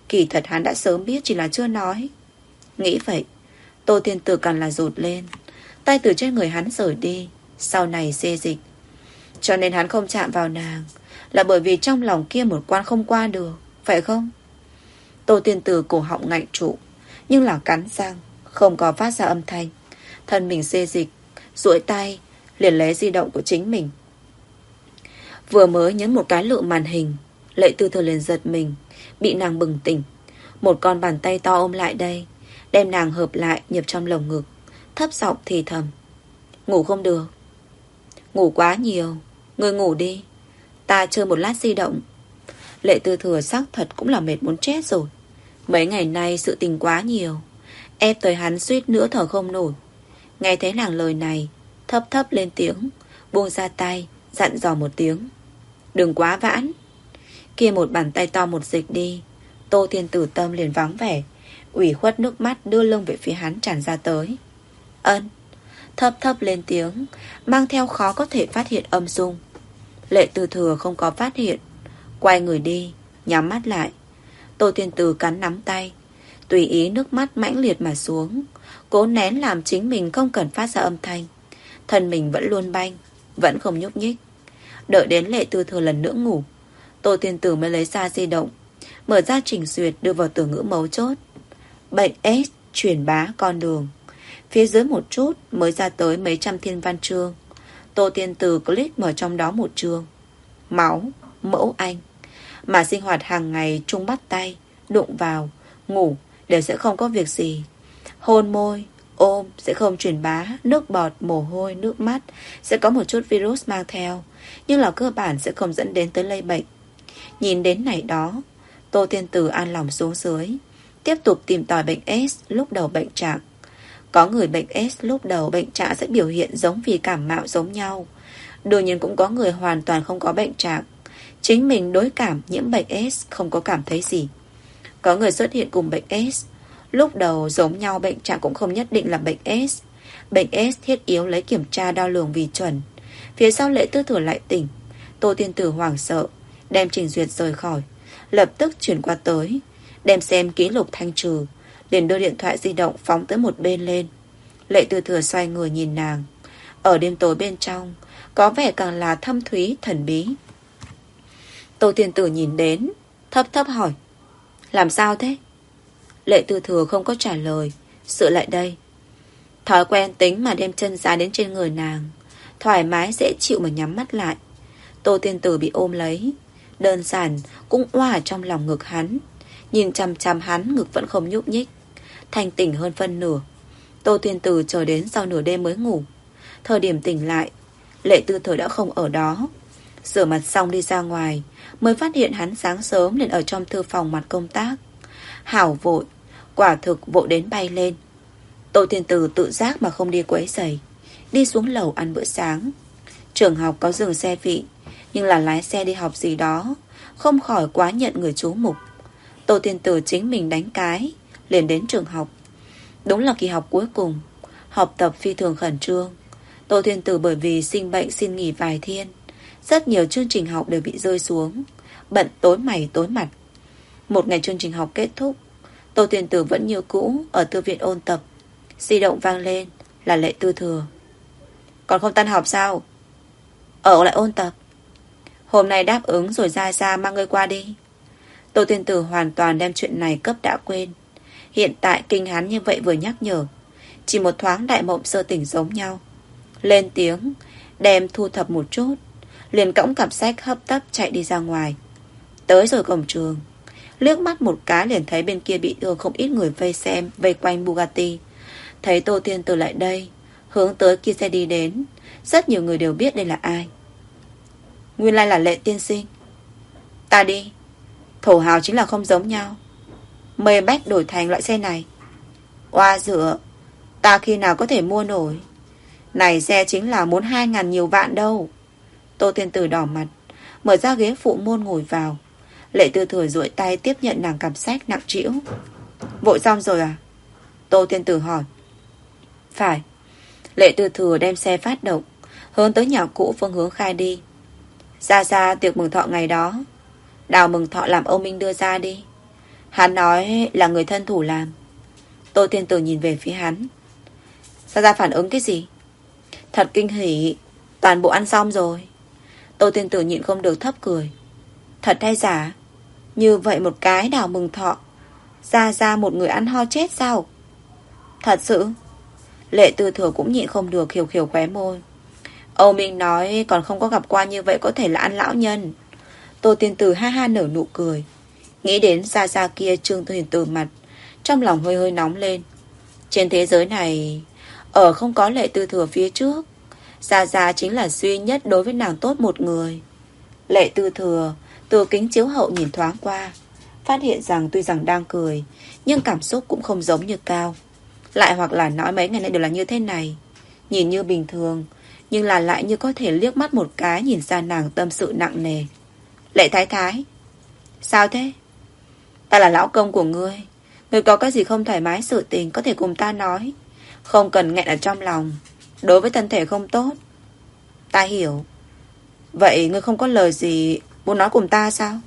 Kỳ thật hắn đã sớm biết, chỉ là chưa nói. Nghĩ vậy, Tô Thiên Tử càng là rụt lên. Tay từ trên người hắn rời đi, sau này xê dịch. Cho nên hắn không chạm vào nàng, là bởi vì trong lòng kia một quan không qua được, phải không? Tô Thiên Tử cổ họng ngạnh trụ, nhưng là cắn răng, không có phát ra âm thanh. Thân mình xê dịch, duỗi tay liền lấy di động của chính mình. Vừa mới nhấn một cái lựu màn hình, Lệ Tư Thừa liền giật mình, bị nàng bừng tỉnh. Một con bàn tay to ôm lại đây, đem nàng hợp lại nhập trong lồng ngực, thấp giọng thì thầm: ngủ không được. Ngủ quá nhiều, ngươi ngủ đi, ta chơi một lát di động. Lệ Tư Thừa xác thật cũng là mệt muốn chết rồi. Mấy ngày nay sự tình quá nhiều, ép tới hắn suýt nữa thở không nổi. Nghe thấy nàng lời này, thấp thấp lên tiếng, buông ra tay, dặn dò một tiếng: đừng quá vãn. Kia một bàn tay to một dịch đi, Tô Thiên Tử tâm liền vắng vẻ, ủy khuất nước mắt đưa lưng về phía hắn tràn ra tới. Ân. Thấp thấp lên tiếng, mang theo khó có thể phát hiện âm dung. Lệ Tư Thừa không có phát hiện, quay người đi, nhắm mắt lại. Tô Thiên Tử cắn nắm tay, tùy ý nước mắt mãnh liệt mà xuống, cố nén làm chính mình không cần phát ra âm thanh. Thân mình vẫn luôn banh, vẫn không nhúc nhích. Đợi đến Lệ Tư Thừa lần nữa ngủ, Tô Thiên Tử mới lấy ra di động, mở ra trình duyệt, đưa vào từ ngữ mấu chốt: bệnh ét truyền bá con đường. Phía dưới một chút mới ra tới mấy trăm thiên văn chương. Tô Thiên Tử click mở trong đó một chương: máu, mẫu anh. Mà sinh hoạt hàng ngày chung bắt tay, đụng vào, ngủ đều sẽ không có việc gì. Hôn môi, ôm sẽ không truyền bá, nước bọt, mồ hôi, nước mắt sẽ có một chút virus mang theo, nhưng là cơ bản sẽ không dẫn đến tới lây bệnh. Nhìn đến này đó, Tô Thiên Tử an lòng xuống dưới, tiếp tục tìm tòi bệnh ét lúc đầu bệnh trạng. Có người bệnh ét lúc đầu bệnh trạng sẽ biểu hiện giống vì cảm mạo giống nhau. Đương nhiên cũng có người hoàn toàn không có bệnh trạng, chính mình đối cảm nhiễm bệnh ét không có cảm thấy gì. Có người xuất hiện cùng bệnh ét, lúc đầu giống nhau bệnh trạng cũng không nhất định là bệnh ét. Bệnh ét thiết yếu lấy kiểm tra đo lường vì chuẩn. Phía sau Lệ Tư Thừa lại tỉnh. Tô Thiên Tử hoảng sợ, đem trình duyệt rời khỏi, lập tức chuyển qua tới, đem xem ký lục thanh trừ, liền đưa điện thoại di động phóng tới một bên lên. Lệ Tư Thừa xoay người nhìn nàng. Ở đêm tối bên trong, có vẻ càng là thâm thúy thần bí. Tô Thiên Tử nhìn đến, thấp thấp hỏi: làm sao thế? Lệ Tư Thừa không có trả lời, sự lại đây. Thói quen tính mà đem chân ra đến trên người nàng, thoải mái dễ chịu mà nhắm mắt lại. Tô Thiên Tử bị ôm lấy, đơn giản cũng oa ở trong lòng ngực hắn, nhìn chằm chằm hắn, ngực vẫn không nhúc nhích. Thanh tỉnh hơn phân nửa. Tô Thiên Tử chờ đến sau nửa đêm mới ngủ. Thời điểm tỉnh lại, Lệ Tư Thừa đã không ở đó. Rửa mặt xong đi ra ngoài, mới phát hiện hắn sáng sớm liền ở trong thư phòng mặt công tác. Hảo vội, quả thực vội đến bay lên. Tô Thiên Tử tự giác mà không đi quấy rầy, đi xuống lầu ăn bữa sáng. Trường học có dừng xe vị, nhưng là lái xe đi học gì đó, không khỏi quá nhận người chú mục. Tô Thiên Tử chính mình đánh cái, liền đến trường học. Đúng là kỳ học cuối cùng, học tập phi thường khẩn trương. Tô Thiên Tử bởi vì sinh bệnh xin nghỉ vài thiên, rất nhiều chương trình học đều bị rơi xuống, bận tối mày tối mặt. Một ngày chương trình học kết thúc, Tô Thiên Tử vẫn như cũ ở thư viện ôn tập. Di động vang lên, là Lệ Tư Thừa. Còn không tan học sao? Ở lại ôn tập. Hôm nay đáp ứng rồi ra ra mang ngươi qua đi. Tô Thiên Tử hoàn toàn đem chuyện này cấp đã quên. Hiện tại kinh hắn như vậy vừa nhắc nhở, chỉ một thoáng đại mộng sơ tỉnh giống nhau. Lên tiếng, đem thu thập một chút, liền cõng cặp sách hấp tấp chạy đi ra ngoài. Tới rồi cổng trường, liếc mắt một cái liền thấy bên kia bị thương không ít người vây xem, vây quanh Bugatti. Thấy Tô Thiên Tử lại đây, hướng tới kia xe đi đến. Rất nhiều người đều biết đây là ai. Nguyên lai là Lệ tiên sinh. Ta đi. Thổ hào chính là không giống nhau. Mời bách đổi thành loại xe này. Oa dựa, ta khi nào có thể mua nổi. Này xe chính là muốn hai ngàn nhiều vạn đâu. Tô Thiên Tử đỏ mặt, mở ra ghế phụ môn ngồi vào. Lệ Tư Thừa duỗi tay tiếp nhận nàng cặp sách nặng trĩu. Vội xong rồi à? Tô Thiên Tử hỏi. Phải. Lệ Tư Thừa đem xe phát động, hướng tới nhà cũ phương hướng khai đi. Ra ra tiệc mừng thọ ngày đó, đào mừng thọ làm ông Minh đưa ra đi. Hắn nói là người thân thủ làm. Tô Thiên Tử nhìn về phía hắn. Gia Gia phản ứng cái gì? Thật kinh hỉ. Toàn bộ ăn xong rồi. Tô Thiên Tử nhịn không được thấp cười. Thật hay giả? Như vậy một cái đào mừng thọ, Gia Gia một người ăn ho chết sao? Thật sự? Lệ Tư Thừa cũng nhịn không được khiều khiều khóe môi. Âu Minh nói còn không có gặp qua như vậy có thể là ăn lão nhân. Tô Thiên Tử ha ha nở nụ cười. Nghĩ đến Gia Gia kia Trương Huyền Từ mặt, trong lòng hơi hơi nóng lên. Trên thế giới này, ở không có Lệ Tư Thừa phía trước, Gia Gia chính là duy nhất đối với nàng tốt một người. Lệ Tư Thừa từ kính chiếu hậu nhìn thoáng qua, phát hiện rằng tuy rằng đang cười, nhưng cảm xúc cũng không giống như Cao. Lại hoặc là nói mấy ngày nay đều là như thế này, nhìn như bình thường, nhưng là lại như có thể liếc mắt một cái nhìn ra nàng tâm sự nặng nề. Lệ Thái Thái, sao thế? Ta là lão công của ngươi, ngươi có cái gì không thoải mái sự tình có thể cùng ta nói, không cần nghẹn ở trong lòng. Đối với thân thể không tốt. Ta hiểu. Vậy ngươi không có lời gì muốn nói cùng ta sao?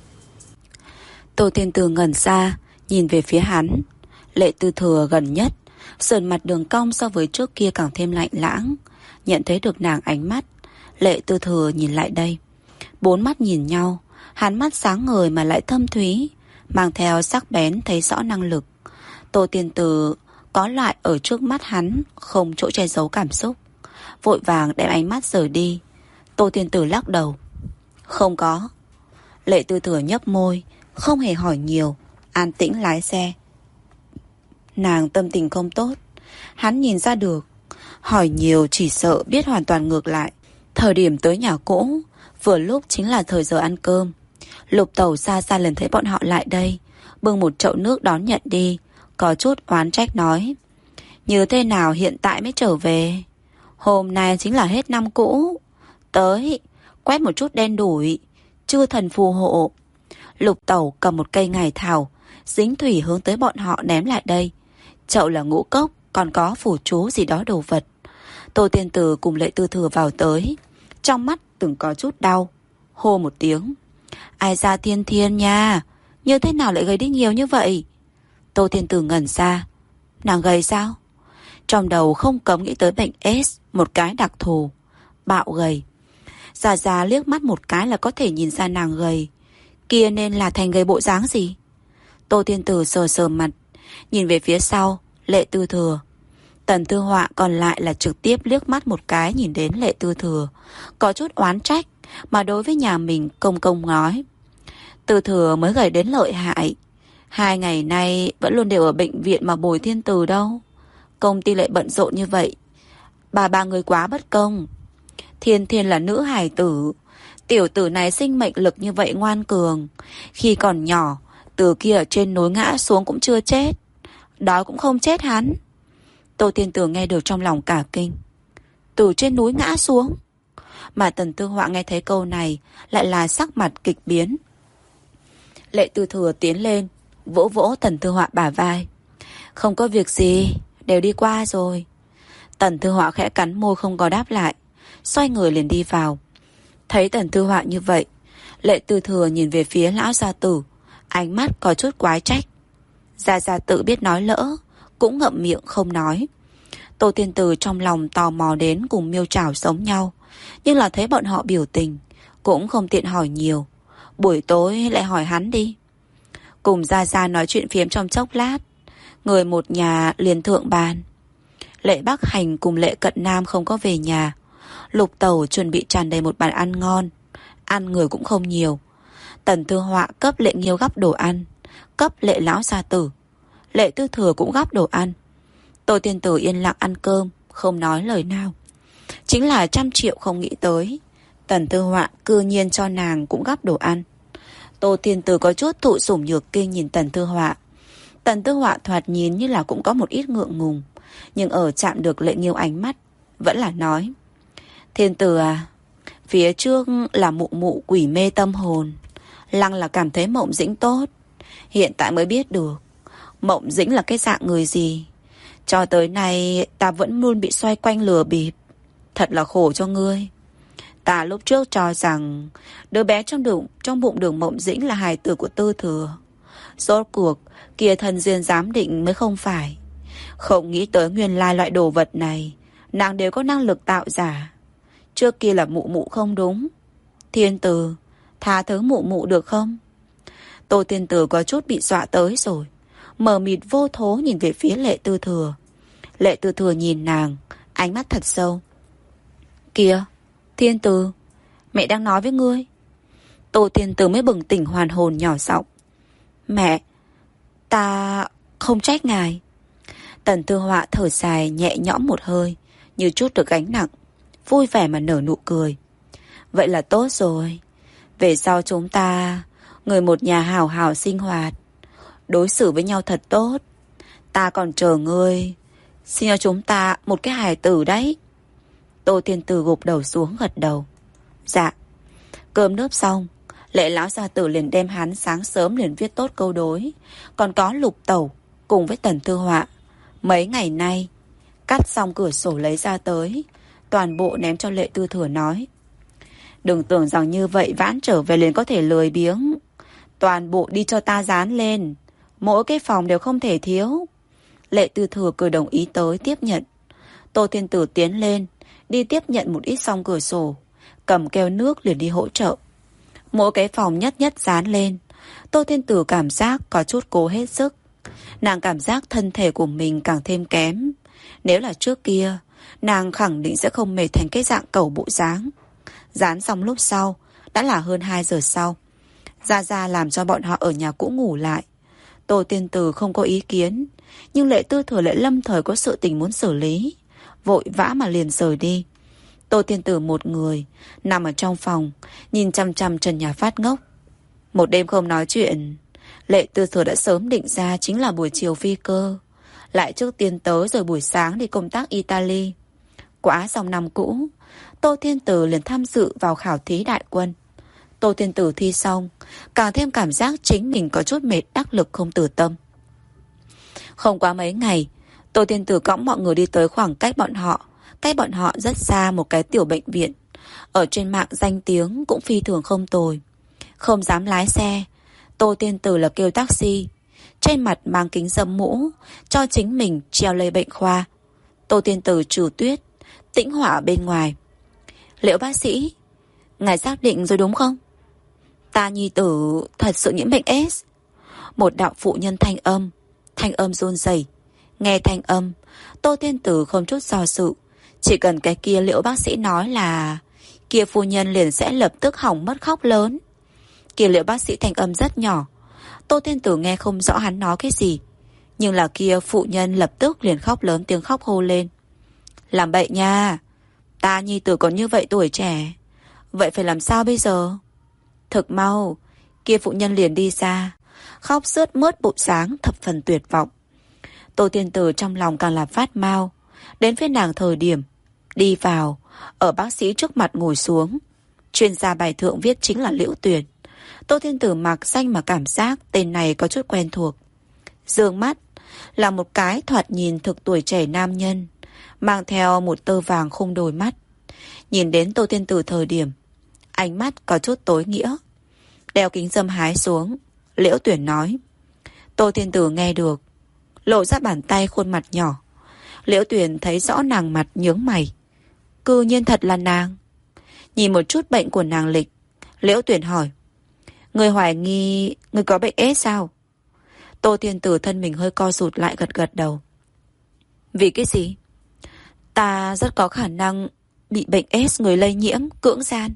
Tô Thiên Từ ngẩn ra, nhìn về phía hắn. Lệ Tư Thừa gần nhất, sườn mặt đường cong so với trước kia càng thêm lạnh lãng. Nhận thấy được nàng ánh mắt, Lệ Tư Thừa nhìn lại đây. Bốn mắt nhìn nhau, hắn mắt sáng ngời mà lại thâm thúy, mang theo sắc bén thấy rõ năng lực. Tô Thiên Từ có loại ở trước mắt hắn không chỗ che giấu cảm xúc, vội vàng đem ánh mắt rời đi. Tô Thiên Tử lắc đầu. Không có. Lệ Tư Thừa nhấp môi, không hề hỏi nhiều, an tĩnh lái xe. Nàng tâm tình không tốt, hắn nhìn ra được. Hỏi nhiều chỉ sợ biết hoàn toàn ngược lại. Thời điểm tới nhà cũ, vừa lúc chính là thời giờ ăn cơm. Lục Tẩu xa xa lần thấy bọn họ lại đây, bưng một chậu nước đón nhận đi, có chút oán trách nói. Như thế nào hiện tại mới trở về? Hôm nay chính là hết năm cũ. Tới, quét một chút đen đủi, chư thần phù hộ. Lục Tẩu cầm một cây ngải thảo, dính thủy hướng tới bọn họ ném lại đây. Chậu là ngũ cốc, còn có phù chú gì đó đồ vật. Tô Thiên Tử cùng Lệ Tư Thừa vào tới, trong mắt từng có chút đau. Hô một tiếng. Ai ra Thiên Thiên nha, như thế nào lại gầy đi nhiều như vậy? Tô Thiên Tử ngẩn ra. Nàng gầy sao? Trong đầu không cấm nghĩ tới bệnh ết, một cái đặc thù. Bạo gầy. Già già liếc mắt một cái là có thể nhìn ra nàng gầy. Kia nên là thành gầy bộ dáng gì? Tô Thiên Tử sờ sờ mặt, nhìn về phía sau, Lệ Tư Thừa. Tần Tư Họa còn lại là trực tiếp liếc mắt một cái nhìn đến Lệ Tư Thừa, có chút oán trách, mà đối với nhà mình công công nói. Tư Thừa mới gầy đến lợi hại. Hai ngày nay vẫn luôn đều ở bệnh viện mà bồi Thiên Từ đâu. Công ty lại bận rộn như vậy. Bà ba người quá bất công. Thiên Thiên là nữ hài tử. Tiểu tử này sinh mệnh lực như vậy ngoan cường. Khi còn nhỏ, từ kia ở trên núi ngã xuống cũng chưa chết. Đói cũng không chết hắn. Tô Thiên Tử nghe được trong lòng cả kinh. Từ trên núi ngã xuống. Mà Tần Tư Họa nghe thấy câu này lại là sắc mặt kịch biến. Lệ Tư Thừa tiến lên, vỗ vỗ Tần Tư Họa bả vai. Không có việc gì, đều đi qua rồi. Tần Tư Họa khẽ cắn môi không có đáp lại, xoay người liền đi vào. Thấy Tần Tư Họa như vậy, Lệ Tư Thừa nhìn về phía lão gia tử, ánh mắt có chút quái trách. Gia Gia tự biết nói lỡ, cũng ngậm miệng không nói. Tô Thiên Từ trong lòng tò mò đến cùng miêu trảo giống nhau, nhưng là thấy bọn họ biểu tình, cũng không tiện hỏi nhiều. Buổi tối lại hỏi hắn đi. Cùng Gia Gia nói chuyện phiếm trong chốc lát, người một nhà liền thượng bàn. Lệ Bắc Hành cùng Lệ Cận Nam không có về nhà. Lục Tẩu chuẩn bị tràn đầy một bàn ăn ngon, ăn người cũng không nhiều. Tần Tư Họa cấp Lệ Nghiêu gắp đồ ăn, cấp Lệ Lão gia tử. Lệ Tư Thừa cũng gắp đồ ăn. Tô Thiên Tử yên lặng ăn cơm, không nói lời nào. Chính là trăm triệu không nghĩ tới, Tần Tư Họa cư nhiên cho nàng cũng gắp đồ ăn. Tô Thiên Tử có chút thụ sủng nhược kinh nhìn Tần Tư Họa. Tần Tư Họa thoạt nhìn như là cũng có một ít ngượng ngùng, nhưng ở chạm được Lệ Nghiêu ánh mắt, vẫn là nói. Thiên Tử à, phía trước là mụ mụ quỷ mê tâm hồn, lăng là cảm thấy Mộng Dĩnh tốt. Hiện tại mới biết được Mộng Dĩnh là cái dạng người gì. Cho tới nay ta vẫn luôn bị xoay quanh lừa bịp. Thật là khổ cho ngươi. Ta lúc trước cho rằng đứa bé trong, đường, trong bụng đường Mộng Dĩnh là hài tử của Tư Thừa. Rốt cuộc kia thân duyên giám định mới không phải. Không nghĩ tới nguyên lai loại đồ vật này nàng đều có năng lực tạo giả. Trước kia là mụ mụ không đúng. Thiên Từ, tha thứ mụ mụ được không? Tô Thiên Từ có chút bị dọa tới rồi, mờ mịt vô thố nhìn về phía Lệ Tư Thừa. Lệ Tư Thừa nhìn nàng, ánh mắt thật sâu. Kìa, Thiên Từ, mẹ đang nói với ngươi. Tô Thiên Từ mới bừng tỉnh hoàn hồn, nhỏ giọng. Mẹ, ta không trách ngài. Tần Tư Họa thở dài nhẹ nhõm một hơi, như chút được gánh nặng, vui vẻ mà nở nụ cười. Vậy là tốt rồi. Về sau chúng ta người một nhà hào hào sinh hoạt, đối xử với nhau thật tốt. Ta còn chờ ngươi sinh cho chúng ta một cái hài tử đấy. Tô Thiên Từ gục đầu xuống gật đầu. Dạ. Cơm nước xong, Lệ lão gia tử liền đem hắn sáng sớm liền viết tốt câu đối, còn có Lục Tẩu cùng với Tần Tư Họa mấy ngày nay cắt xong cửa sổ lấy ra tới, toàn bộ ném cho Lệ Tư Thừa nói. Đừng tưởng rằng như vậy vãn trở về liền có thể lười biếng. Toàn bộ đi cho ta dán lên, mỗi cái phòng đều không thể thiếu. Lệ Tư Thừa cười đồng ý tới tiếp nhận. Tô Thiên Tử tiến lên, đi tiếp nhận một ít xong cửa sổ, cầm keo nước liền đi hỗ trợ. Mỗi cái phòng nhất nhất dán lên. Tô Thiên Tử cảm giác có chút cố hết sức. Nàng cảm giác thân thể của mình càng thêm kém. Nếu là trước kia, nàng khẳng định sẽ không mệt thành cái dạng cầu bộ dáng. Dán xong lúc sau, đã là hơn hai giờ sau. Gia Gia làm cho bọn họ ở nhà cũ ngủ lại. Tô Thiên Tử không có ý kiến, nhưng Lệ Tư Thừa lại lâm thời có sự tình muốn xử lý, vội vã mà liền rời đi. Tô Thiên Tử một người nằm ở trong phòng, nhìn chăm chăm trần nhà phát ngốc. Một đêm không nói chuyện, Lệ Tư Thừa đã sớm định ra chính là buổi chiều phi cơ, lại trước tiên tới rồi buổi sáng đi công tác Italy. Quá xong năm cũ, Tô Thiên Tử liền tham dự vào khảo thí đại quân. Tô Thiên Tử thi xong, càng thêm cảm giác chính mình có chút mệt, đắc lực không từ tâm. Không quá mấy ngày, Tô Thiên Tử cõng mọi người đi tới khoảng cách bọn họ, cách bọn họ rất xa một cái tiểu bệnh viện. Ở trên mạng danh tiếng cũng phi thường không tồi. Không dám lái xe, Tô Thiên Tử là kêu taxi, trên mặt mang kính dâm mũ, cho chính mình treo lây bệnh khoa. Tô Thiên Tử trừ tuyết, tĩnh hỏa ở bên ngoài. Liệu bác sĩ, ngài xác định rồi đúng không? Ta nhi tử thật sự nhiễm bệnh S. Một đạo phụ nhân thanh âm, thanh âm run rẩy. Nghe thanh âm, Tô Thiên Tử không chút do dự, chỉ cần cái kia Liễu bác sĩ nói là kia phu nhân liền sẽ lập tức hỏng mất khóc lớn. Kia Liễu bác sĩ thanh âm rất nhỏ, Tô Thiên Tử nghe không rõ hắn nói cái gì, nhưng là kia phụ nhân lập tức liền khóc lớn tiếng khóc hô lên. Làm bậy nha, ta nhi tử còn như vậy tuổi trẻ, vậy phải làm sao bây giờ? Thực mau, kia phụ nhân liền đi ra, khóc sướt mướt bộ dáng thập phần tuyệt vọng. Tô Thiên Tử trong lòng càng là phát mau. Đến phía nàng thời điểm đi vào, ở bác sĩ trước mặt ngồi xuống. Chuyên gia bài thượng viết chính là Liễu Tuyền. Tô Thiên Tử mặc danh mà cảm giác tên này có chút quen thuộc. Dương mắt là một cái thoạt nhìn thực tuổi trẻ nam nhân, mang theo một tơ vàng khung đôi mắt. Nhìn đến Tô Thiên Tử thời điểm, ánh mắt có chút tối nghĩa. Đeo kính dâm hái xuống, Liễu Tuyền nói. Tô Thiên Tử nghe được, lộ ra bàn tay khuôn mặt nhỏ. Liễu Tuyền thấy rõ nàng mặt nhướng mày. Cư nhiên thật là nàng. Nhìn một chút bệnh của nàng lịch, Liễu Tuyền hỏi. Người hoài nghi người có bệnh S sao? Tô Thiên Tử thân mình hơi co rụt lại, gật gật đầu. Vì cái gì? Ta rất có khả năng bị bệnh S người lây nhiễm, cưỡng gian.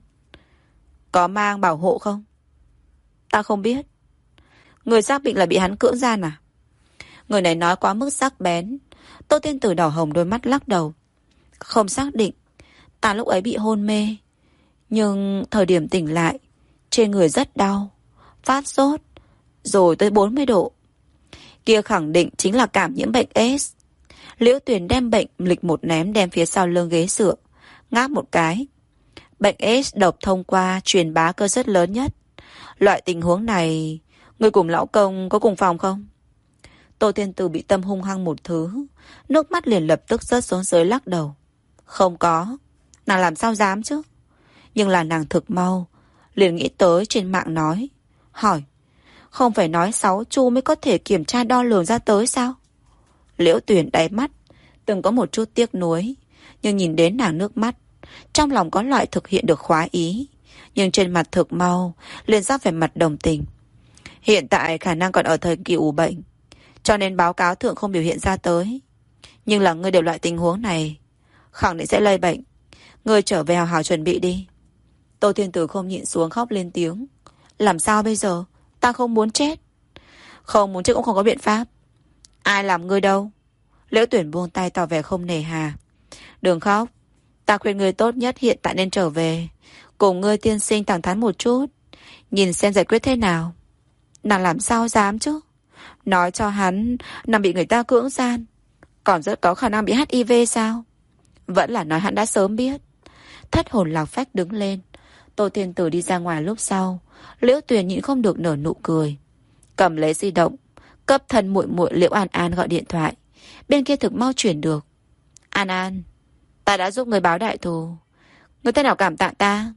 Có mang bảo hộ không? Ta không biết. Người xác định là bị hắn cưỡng gian à? Người này nói quá mức sắc bén. Tô Thiên Tử đỏ hồng đôi mắt lắc đầu. Không xác định. Ta lúc ấy bị hôn mê, nhưng thời điểm tỉnh lại, trên người rất đau, phát sốt, rồi tới bốn mươi độ. Kia khẳng định chính là cảm nhiễm bệnh S. Liễu Tuyền đem bệnh lịch một ném đem phía sau lưng ghế dựa, ngáp một cái. Bệnh S độc thông qua truyền bá cơ rất lớn nhất. Loại tình huống này, người cùng lão công có cùng phòng không? Tô Thiên Tử bị tâm hung hăng một thứ, nước mắt liền lập tức rớt xuống dưới, lắc đầu. Không có, nàng làm sao dám chứ? Nhưng là nàng thực mau liền nghĩ tới trên mạng nói, hỏi, Không phải nói sáu chu mới có thể kiểm tra đo lường ra tới sao? Liễu Tuyền đáy mắt từng có một chút tiếc nuối, nhưng nhìn đến nàng nước mắt, trong lòng có loại thực hiện được khoái ý, nhưng trên mặt thực mau liền ra vẻ mặt đồng tình. Hiện tại khả năng còn ở thời kỳ ủ bệnh, cho nên báo cáo thượng không biểu hiện ra tới. Nhưng là ngươi đều loại tình huống này, khẳng định sẽ lây bệnh. Ngươi trở về hào hào chuẩn bị đi. Tô Thiên Tử không nhịn xuống khóc lên tiếng. Làm sao bây giờ? Ta không muốn chết. Không muốn chết cũng không có biện pháp. Ai làm ngươi đâu? Liễu Tuyển buông tay tỏ vẻ không nề hà. Đừng khóc. Ta khuyên ngươi tốt nhất hiện tại nên trở về, cùng ngươi tiên sinh thẳng thắn một chút, nhìn xem giải quyết thế nào. Nàng làm sao dám chứ? Nói cho hắn nàng bị người ta cưỡng gian, còn rất có khả năng bị hát i vê sao? Vẫn là nói hắn đã sớm biết. Thất hồn lạc phách đứng lên. Tô Thiên Tử đi ra ngoài lúc sau, Liễu Tuyền nhịn không được nở nụ cười, cầm lấy di động, cấp thân muội muội Liễu An An gọi điện thoại. Bên kia thực mau chuyển được. An An, ta đã giúp người báo đại thù, người thế nào cảm tạ ta?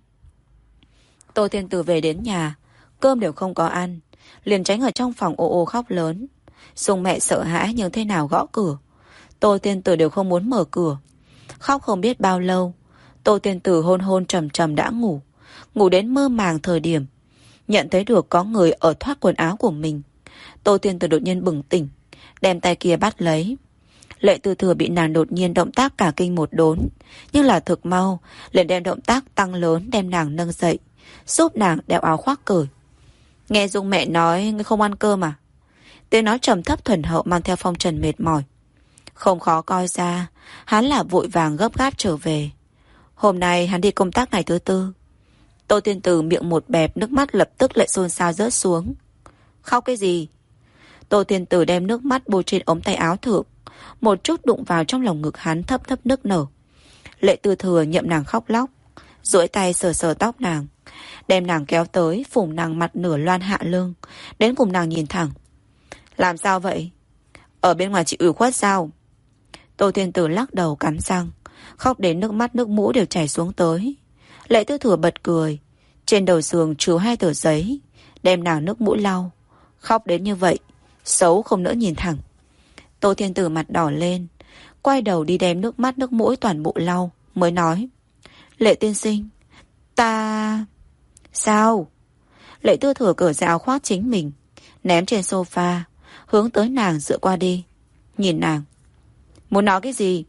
Tô Thiên Tử về đến nhà, cơm đều không có ăn, liền tránh ở trong phòng ồ ồ khóc lớn. Dung mẹ sợ hãi nhưng thế nào gõ cửa, Tô Thiên Tử đều không muốn mở cửa. Khóc không biết bao lâu, Tô Thiên Tử hôn hôn trầm trầm đã ngủ. Ngủ đến mơ màng thời điểm, nhận thấy được có người ở thoát quần áo của mình. Tô Thiên Tử đột nhiên bừng tỉnh, đem tay kia bắt lấy. Lệ Tư Thừa bị nàng đột nhiên động tác cả kinh một đốn, nhưng là thực mau liền đem động tác tăng lớn đem nàng nâng dậy, giúp nàng đeo áo khoác cởi. Nghe Dung mẹ nói ngươi không ăn cơm à? Tiếng nói trầm thấp thuần hậu mang theo phong trần mệt mỏi. Không khó coi ra, hắn là vội vàng gấp gáp trở về. Hôm nay hắn đi công tác ngày thứ tư. Tô Thiên Tử miệng một bẹp, nước mắt lập tức lại xôn xao rớt xuống. Khóc cái gì? Tô Thiên Tử đem nước mắt bôi trên ống tay áo thượng, một chút đụng vào trong lòng ngực hắn, thấp thấp nức nở. Lệ Tư Thừa nhậm nàng khóc lóc, duỗi tay sờ sờ tóc nàng, đem nàng kéo tới, phủng nàng mặt nửa loan hạ lưng, đến cùng nàng nhìn thẳng. Làm sao vậy? Ở bên ngoài chị ủy khuất sao? Tô Thiên Tử lắc đầu cắn răng, khóc đến nước mắt nước mũi đều chảy xuống tới. Lệ Tư Thừa bật cười, trên đầu giường trừ hai tờ giấy, đem nàng nước mũi lau. Khóc đến như vậy, xấu không nỡ nhìn thẳng. Tô Thiên Tử mặt đỏ lên, quay đầu đi đem nước mắt nước mũi toàn bộ lau, mới nói. Lệ tiên sinh, ta... Sao? Lệ Tư Thừa cởi ra áo khoác chính mình, ném trên sofa, hướng tới nàng dựa qua đi. Nhìn nàng. Muốn nói cái gì?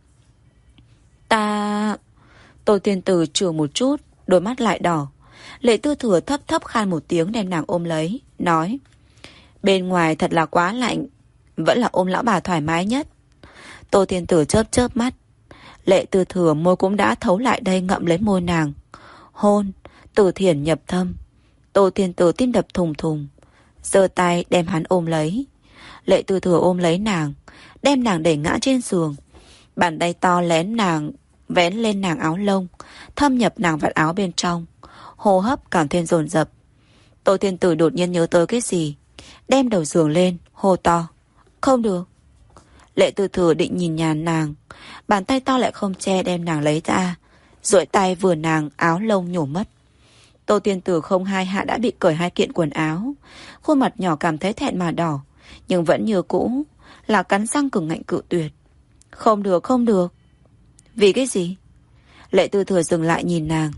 Ta... Tô Thiên Tử chừa một chút, đôi mắt lại đỏ. Lệ Tư Thừa thấp thấp khan một tiếng đem nàng ôm lấy, nói. Bên ngoài thật là quá lạnh, vẫn là ôm lão bà thoải mái nhất. Tô Thiên Tử chớp chớp mắt. Lệ Tư Thừa môi cũng đã thấu lại đây ngậm lấy môi nàng. Hôn, từ thiển nhập thâm. Tô Thiên Tử tim đập thùng thùng, giơ tay đem hắn ôm lấy. Lệ Tư Thừa ôm lấy nàng, đem nàng đẩy ngã trên giường. Bàn tay to lén nàng, vén lên nàng áo lông, thâm nhập nàng vạt áo bên trong. Hô hấp càng thêm dồn dập. Tô Thiên Tử đột nhiên nhớ tới cái gì, đem đầu giường lên, hô to. Không được. Lệ Tư Thừa định nhìn nhà nàng, bàn tay to lại không che đem nàng lấy ra, duỗi tay vừa nàng áo lông nhổ mất. Tô Thiên Tử không hai hạ đã bị cởi hai kiện quần áo, khuôn mặt nhỏ cảm thấy thẹn mà đỏ, nhưng vẫn như cũ là cắn răng cứng ngạnh cự tuyệt. Không được, không được. Vì cái gì? Lệ Tư Thừa dừng lại nhìn nàng.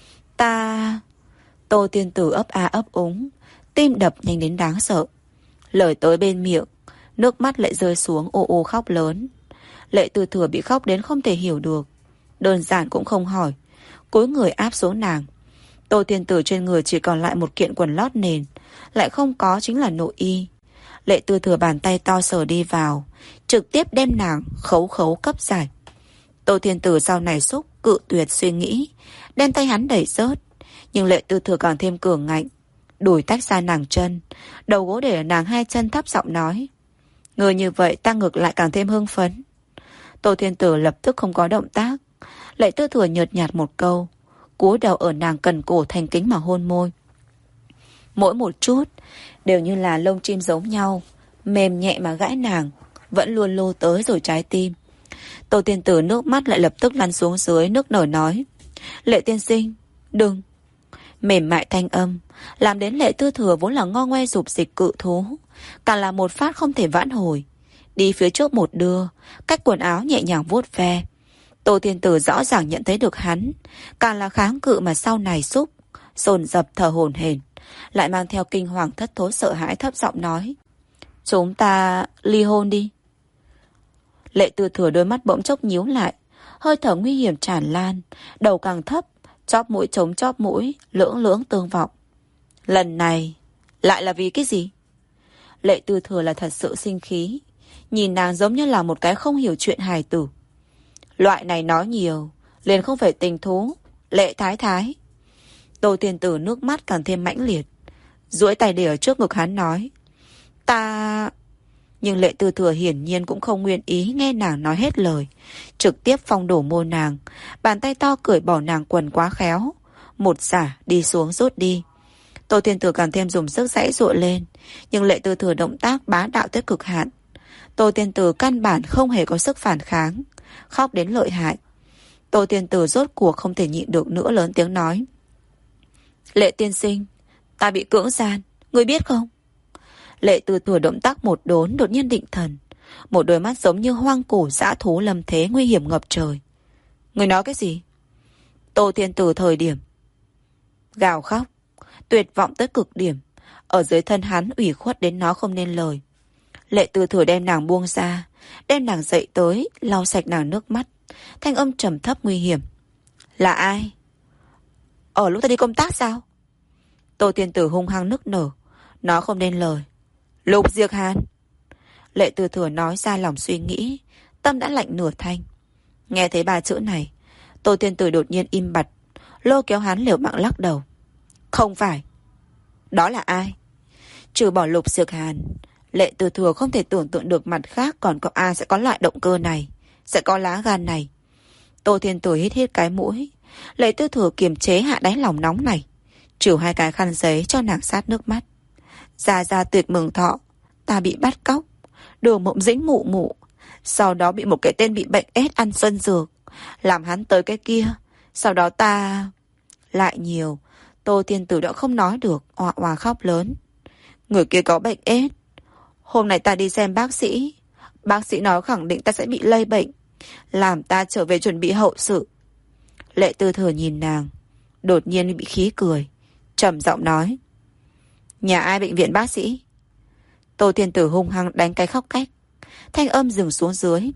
Ta... Tô Thiên Tử ấp a ấp úng, tim đập nhanh đến đáng sợ. Lời tới bên miệng, nước mắt lại rơi xuống, ô ô khóc lớn. Lệ Tư Thừa bị khóc đến không thể hiểu được, đơn giản cũng không hỏi, cúi người áp xuống nàng. Tô Thiên Tử trên người chỉ còn lại một kiện quần lót nền, lại không có chính là nội y. Lệ Tư Thừa bàn tay to sờ đi vào, trực tiếp đem nàng khấu khấu cấp giải. Tô Thiên Tử sau này xúc cự tuyệt suy nghĩ, đem tay hắn đẩy rớt, nhưng Lệ Tư Thừa càng thêm cường ngạnh, đùi tách ra nàng chân, đầu gối để nàng hai chân, thấp giọng nói. Người như vậy ta ngược lại càng thêm hưng phấn. Tô Thiên Tử lập tức không có động tác. Lệ Tư Thừa nhợt nhạt một câu, cúi đầu ở nàng cần cổ thành kính mà hôn môi. Mỗi một chút đều như là lông chim giống nhau, mềm nhẹ mà gãi nàng, vẫn luôn lô tới rồi trái tim. Tô Thiên Tử nước mắt lại lập tức lăn xuống dưới, nước nở nói. Lệ tiên sinh, đừng. Mềm mại thanh âm làm đến Lệ Tư Thừa vốn là ngo ngoe dục dịch cự thú, càng là một phát không thể vãn hồi. Đi phía trước một đưa, cách quần áo nhẹ nhàng vuốt ve. Tô Thiên Tử rõ ràng nhận thấy được hắn, càng là kháng cự mà sau này xúc, dồn dập thở hổn hển, lại mang theo kinh hoàng thất thố sợ hãi thấp giọng nói: "Chúng ta ly hôn đi." Lệ Tư Thừa đôi mắt bỗng chốc nhíu lại, hơi thở nguy hiểm tràn lan, đầu càng thấp, chóp mũi chống chóp mũi, lưỡng lưỡng tương vọng. Lần này lại là vì cái gì? Lệ Tư Thừa là thật sự sinh khí, nhìn nàng giống như là một cái không hiểu chuyện hài tử. Loại này nói nhiều liền không phải tình thú. Lệ thái thái. Tô Thiên Tử nước mắt càng thêm mãnh liệt, duỗi tay để ở trước ngực hắn nói: "Ta..." Nhưng Lệ Tư Thừa hiển nhiên cũng không nguyện ý nghe nàng nói hết lời, trực tiếp phong đổ môi nàng, bàn tay to cởi bỏ nàng quần quá khéo, một xả đi xuống rút đi. Tô Thiên Tử càng thêm dùng sức giãy giụa lên, nhưng Lệ Tư Thừa động tác bá đạo tới cực hạn. Tô Thiên Tử căn bản không hề có sức phản kháng, khóc đến lợi hại. Tô Thiên Tử rốt cuộc không thể nhịn được nữa, lớn tiếng nói: "Lệ tiên sinh, ta bị cưỡng gian, ngươi biết không?" Lệ Tư Thừa động tác một đốn, đột nhiên định thần, một đôi mắt giống như hoang cổ dã thú lâm thế nguy hiểm ngập trời. "Ngươi nói cái gì?" Tô Thiên Tử thời điểm gào khóc, tuyệt vọng tới cực điểm, ở dưới thân hắn ủy khuất đến nó không nên lời. Lệ Tư Thừa đem nàng buông ra, đem nàng dậy tới, lau sạch nàng nước mắt, thanh âm trầm thấp nguy hiểm: "Là ai? Ở lúc ta đi công tác sao?" Tô Thiên Tử hung hăng nức nở, nó không nên lời: "Lục Diệc Hàn." Lệ Tư Thừa nói ra lòng suy nghĩ, tâm đã lạnh nửa thanh. Nghe thấy ba chữ này, Tô Thiên Tử đột nhiên im bặt, lôi kéo hắn liều mạng lắc đầu: "Không phải." "Đó là ai?" Trừ bỏ Lục Diệc Hàn, Lệ Tư Thừa không thể tưởng tượng được mặt khác còn có ai sẽ có loại động cơ này, sẽ có lá gan này. Tô Thiên Tử hít hít cái mũi. Lệ Tư Thừa kiềm chế hạ đáy lòng nóng này, trừ hai cái khăn giấy cho nàng sát nước mắt. "Gia Gia tuyệt mừng thọ, ta bị bắt cóc, Đường Mộng Dĩnh mụ mụ, sau đó bị một cái tên bị bệnh ết ăn xuân dược, làm hắn tới cái kia, sau đó ta..." Lại nhiều, Tô Thiên Tử đã không nói được, òa òa khóc lớn. "Người kia có bệnh ết. Hôm nay ta đi xem bác sĩ, bác sĩ nói khẳng định ta sẽ bị lây bệnh, làm ta trở về chuẩn bị hậu sự." Lệ Tư Thừa nhìn nàng, đột nhiên bị khí cười, trầm giọng nói: "Nhà ai bệnh viện bác sĩ?" Tô Thiên Tử hung hăng đánh cái khóc cách, thanh âm dừng xuống dưới: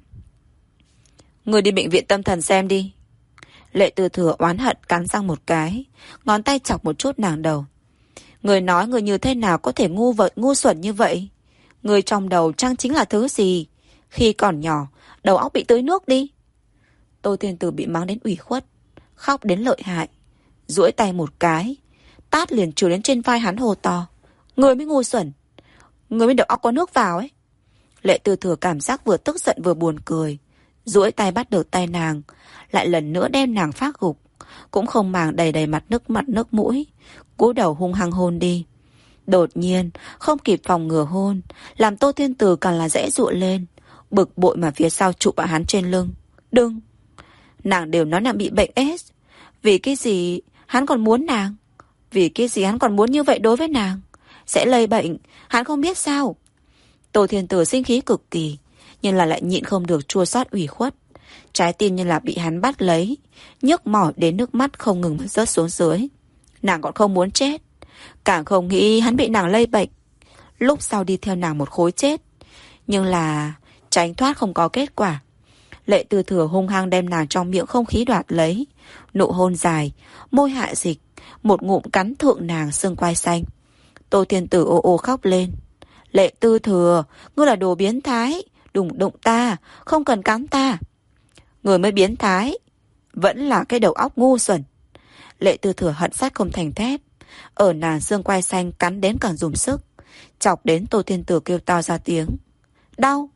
"Người đi bệnh viện tâm thần xem đi." Lệ Tư Thừa oán hận cắn răng một cái, ngón tay chọc một chút nàng đầu: "Người nói người như thế nào có thể ngu vợ ngu xuẩn như vậy? Người trong đầu chăng chính là thứ gì? Khi còn nhỏ, đầu óc bị tưới nước đi." Tô Thiên Tử bị mắng đến ủy khuất, khóc đến lợi hại, duỗi tay một cái, tát liền trừ đến trên vai hắn hồ to: "Người mới ngu xuẩn, người mới đầu óc có nước vào ấy." Lệ Tư Thừa cảm giác vừa tức giận vừa buồn cười, duỗi tay bắt được tay nàng, lại lần nữa đem nàng phát gục, cũng không màng đầy đầy mặt nước mặt nước mũi, cúi đầu hung hăng hôn đi. Đột nhiên không kịp phòng ngừa hôn, làm Tô Thiên Tử càng là dễ dụa lên, bực bội mà phía sau chụp vào hắn trên lưng: "Đừng!" Nàng đều nói nàng bị bệnh ết, vì cái gì hắn còn muốn nàng? Vì cái gì hắn còn muốn như vậy đối với nàng? Sẽ lây bệnh, hắn không biết sao? Tô Thiên Tử sinh khí cực kỳ, nhưng là lại nhịn không được chua xót ủy khuất, trái tim như là bị hắn bắt lấy, nhức mỏi đến nước mắt không ngừng mà rớt xuống dưới. Nàng còn không muốn chết, càng không nghĩ hắn bị nàng lây bệnh, lúc sau đi theo nàng một khối chết. Nhưng là tránh thoát không có kết quả. Lệ Tư Thừa hung hăng đem nàng trong miệng không khí đoạt lấy, nụ hôn dài, môi hạ dịch, một ngụm cắn thượng nàng xương quai xanh. Tô Thiên Tử ô ô khóc lên: "Lệ Tư Thừa, ngươi là đồ biến thái, đừng đụng ta, không cần cắn ta." "Người mới biến thái, vẫn là cái đầu óc ngu xuẩn." Lệ Tư Thừa hận sắt không thành thép, ở nàng xương quai xanh cắn đến càng dùng sức, chọc đến Tô Thiên Tử kêu to ra tiếng: "Đau!"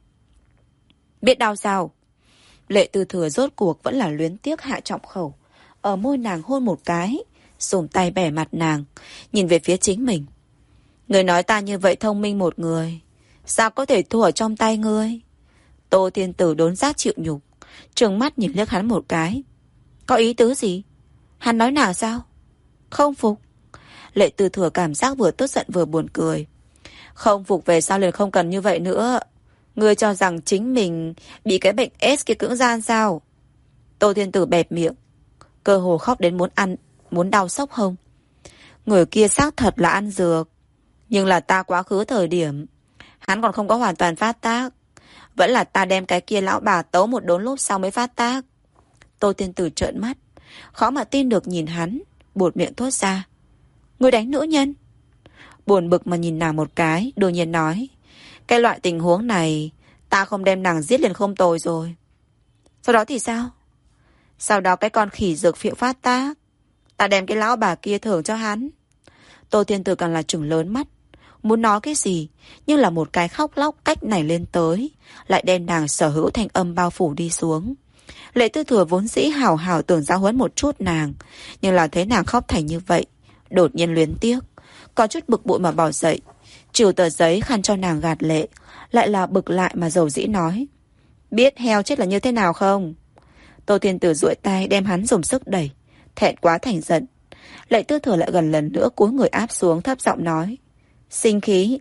"Biết đau sao?" Lệ Tư Thừa rốt cuộc vẫn là luyến tiếc hạ trọng khẩu, ở môi nàng hôn một cái, dùng tay bẻ mặt nàng, nhìn về phía chính mình: "Người nói ta như vậy thông minh một người, sao có thể thua ở trong tay ngươi?" Tô Thiên Tử đốn giác chịu nhục, trừng mắt nhìn liếc hắn một cái: "Có ý tứ gì? Hắn nói nào sao?" "Không phục." Lệ Tư Thừa cảm giác vừa tức giận vừa buồn cười. Không phục về sau liền không cần như vậy nữa. Ngươi cho rằng chính mình bị cái bệnh S kia cưỡng gian sao? Tô Thiên Tử bẹp miệng, cơ hồ khóc đến muốn ăn, muốn đau sốc hông. Người kia xác thật là ăn dược, nhưng là ta quá khứ thời điểm hắn còn không có hoàn toàn phát tác. Vẫn là ta đem cái kia lão bà tấu một đốn lúc sau mới phát tác. Tô Thiên Tử trợn mắt, khó mà tin được nhìn hắn, buột miệng thốt ra. Ngươi đánh nữ nhân? Buồn bực mà nhìn nàng một cái, đột nhiên nói. Cái loại tình huống này, ta không đem nàng giết liền không tồi rồi. Sau đó thì sao? Sau đó cái con khỉ dược phiệu phát tác, ta đem cái lão bà kia thưởng cho hắn. Tô Thiên Tử càng là trừng lớn mắt, muốn nói cái gì, nhưng là một cái khóc lóc cách này lên tới, lại đem nàng sở hữu thanh âm bao phủ đi xuống. Lệ Tư Thừa vốn dĩ hào hào tưởng giáo huấn một chút nàng, nhưng là thấy nàng khóc thành như vậy, đột nhiên luyến tiếc, có chút bực bội mà bỏ dậy, trừ tờ giấy khăn cho nàng gạt lệ, lại là bực lại mà dầu dĩ nói. Biết heo chết là như thế nào không? Tô Thiên Tử duỗi tay đem hắn dùng sức đẩy, thẹn quá thành giận. Lệ Tư Thừa lại gần lần nữa cúi người áp xuống, thấp giọng nói. Sinh khí.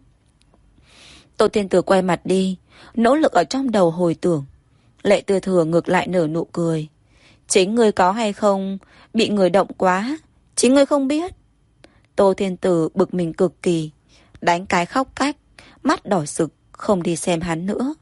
Tô Thiên Tử quay mặt đi, nỗ lực ở trong đầu hồi tưởng. Lệ Tư Thừa ngược lại nở nụ cười. Chính ngươi có hay không bị người động quá, chính ngươi không biết. Tô Thiên Tử bực mình cực kỳ, đánh cái khóc cách, mắt đỏ sực, không đi xem hắn nữa.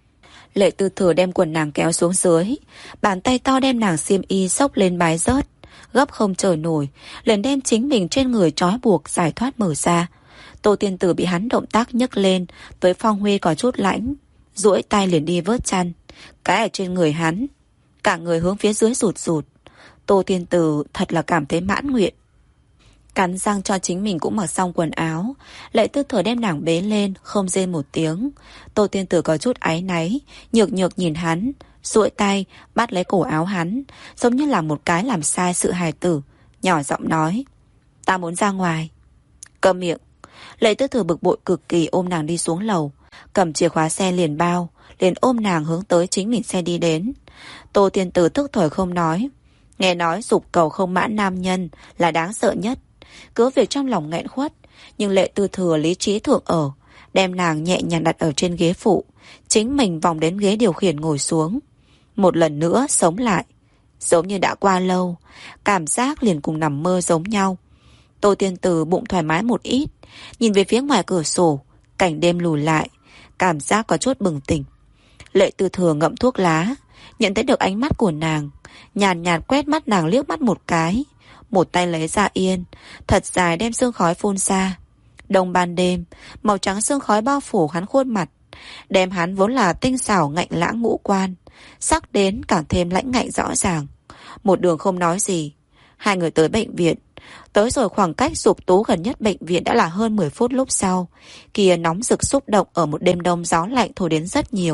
Lệ Tư Thừa đem quần nàng kéo xuống dưới, bàn tay to đem nàng xiêm y xốc lên bái rớt, gấp không chờ nổi, liền đem chính mình trên người trói buộc giải thoát mở ra. Tô Thiên Tử bị hắn động tác nhấc lên, với phong huy có chút lãnh, duỗi tay liền đi vớt chăn, cái ở trên người hắn, cả người hướng phía dưới rụt rụt. Tô Thiên Tử thật là cảm thấy mãn nguyện. Cắn răng cho chính mình cũng mặc xong quần áo, Lệ Tư Thừa đem nàng bế lên, không rên một tiếng. Tô Thiên Tử có chút áy náy, nhược nhược nhìn hắn, duỗi tay bắt lấy cổ áo hắn, giống như là một cái làm sai sự hài tử, nhỏ giọng nói. Ta muốn ra ngoài. Câm miệng. Lệ Tư Thừa bực bội cực kỳ ôm nàng đi xuống lầu, cầm chìa khóa xe liền bao, liền ôm nàng hướng tới chính mình xe đi đến. Tô Thiên Tử tức thời không nói. Nghe nói dục cầu không mãn nam nhân là đáng sợ nhất. Cứ việc trong lòng nghẹn khuất, nhưng Lệ Tư Thừa lý trí thượng ở, đem nàng nhẹ nhàng đặt ở trên ghế phụ, chính mình vòng đến ghế điều khiển ngồi xuống. Một lần nữa sống lại, giống như đã qua lâu, cảm giác liền cùng nằm mơ giống nhau. Tô Thiên Tử bụng thoải mái một ít, nhìn về phía ngoài cửa sổ, cảnh đêm lùi lại, cảm giác có chút bừng tỉnh. Lệ Tư Thừa ngậm thuốc lá, nhận thấy được ánh mắt của nàng, nhàn nhạt quét mắt nàng liếc mắt một cái, một tay lấy ra yên, thật dài đem sương khói phun ra. Đông ban đêm, màu trắng sương khói bao phủ hắn khuôn mặt, đem hắn vốn là tinh xảo ngạnh lãng ngũ quan, sắc đến càng thêm lãnh ngạnh rõ ràng. Một đường không nói gì, hai người tới bệnh viện. Tới rồi khoảng cách Dục Tú gần nhất bệnh viện đã là hơn mười phút lúc sau, kia nóng rực xúc động ở một đêm đông gió lạnh thổi đến rất nhiều.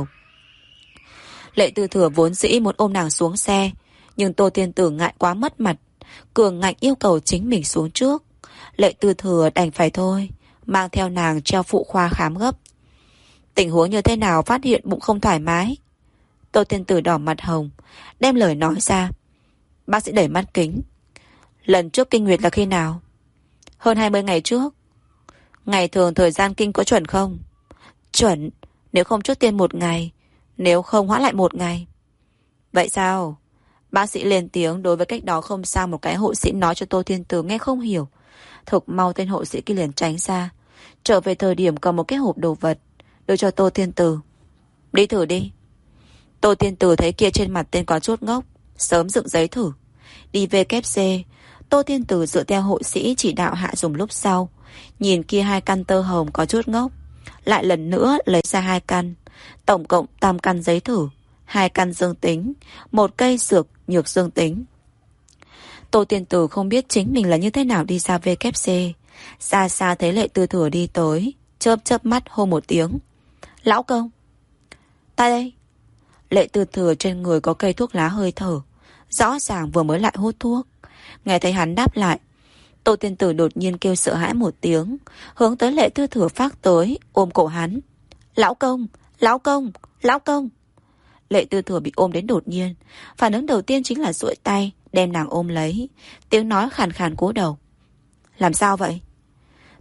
Lệ Tư Thừa vốn dĩ muốn ôm nàng xuống xe, nhưng Tô Thiên Tử ngại quá mất mặt, cường ngạnh yêu cầu chính mình xuống trước. Lệ Tư Thừa đành phải thôi, mang theo nàng treo phụ khoa khám gấp. Tình huống như thế nào phát hiện bụng không thoải mái? Tô Thiên Tử đỏ mặt hồng, đem lời nói ra. Bác sĩ đẩy mắt kính. Lần trước kinh nguyệt là khi nào? Hơn hai mươi ngày trước. Ngày thường thời gian kinh có chuẩn không? Chuẩn, nếu không trước tiên một ngày, nếu không hoãn lại một ngày. Vậy sao? Bác sĩ lên tiếng, đối với cách đó không sao một cái hộ sĩ nói cho Tô Thiên Tử nghe không hiểu. Thực mau tên hộ sĩ kia liền tránh ra, trở về thời điểm cầm một cái hộp đồ vật, đưa cho Tô Thiên Tử. Đi thử đi. Tô Thiên Tử thấy kia trên mặt tên có chút ngốc, sớm dựng giấy thử. Đi về kép xê, Tô Thiên Tử dựa theo hộ sĩ chỉ đạo hạ dùng lúc sau, nhìn kia hai căn tơ hồng có chút ngốc, lại lần nữa lấy ra hai căn, tổng cộng tam căn giấy thử, hai căn dương tính, một cây dược nhược dương tính. Tô Thiên Tử không biết chính mình là như thế nào đi ra vê kép xê, xa xa thấy Lệ Tư Thừa đi tới, chớp chớp mắt hô một tiếng. Lão công. Ta đây. Lệ Tư Thừa trên người có cây thuốc lá hơi thở, rõ ràng vừa mới lại hút thuốc. Nghe thấy hắn đáp lại, Tô Thiên Tử đột nhiên kêu sợ hãi một tiếng, hướng tới Lệ Tư Thừa phát tới, ôm cổ hắn. Lão công, lão công, lão công. Lệ Tư Thừa bị ôm đến đột nhiên, phản ứng đầu tiên chính là duỗi tay đem nàng ôm lấy, tiếng nói khàn khàn cúi đầu. Làm sao vậy?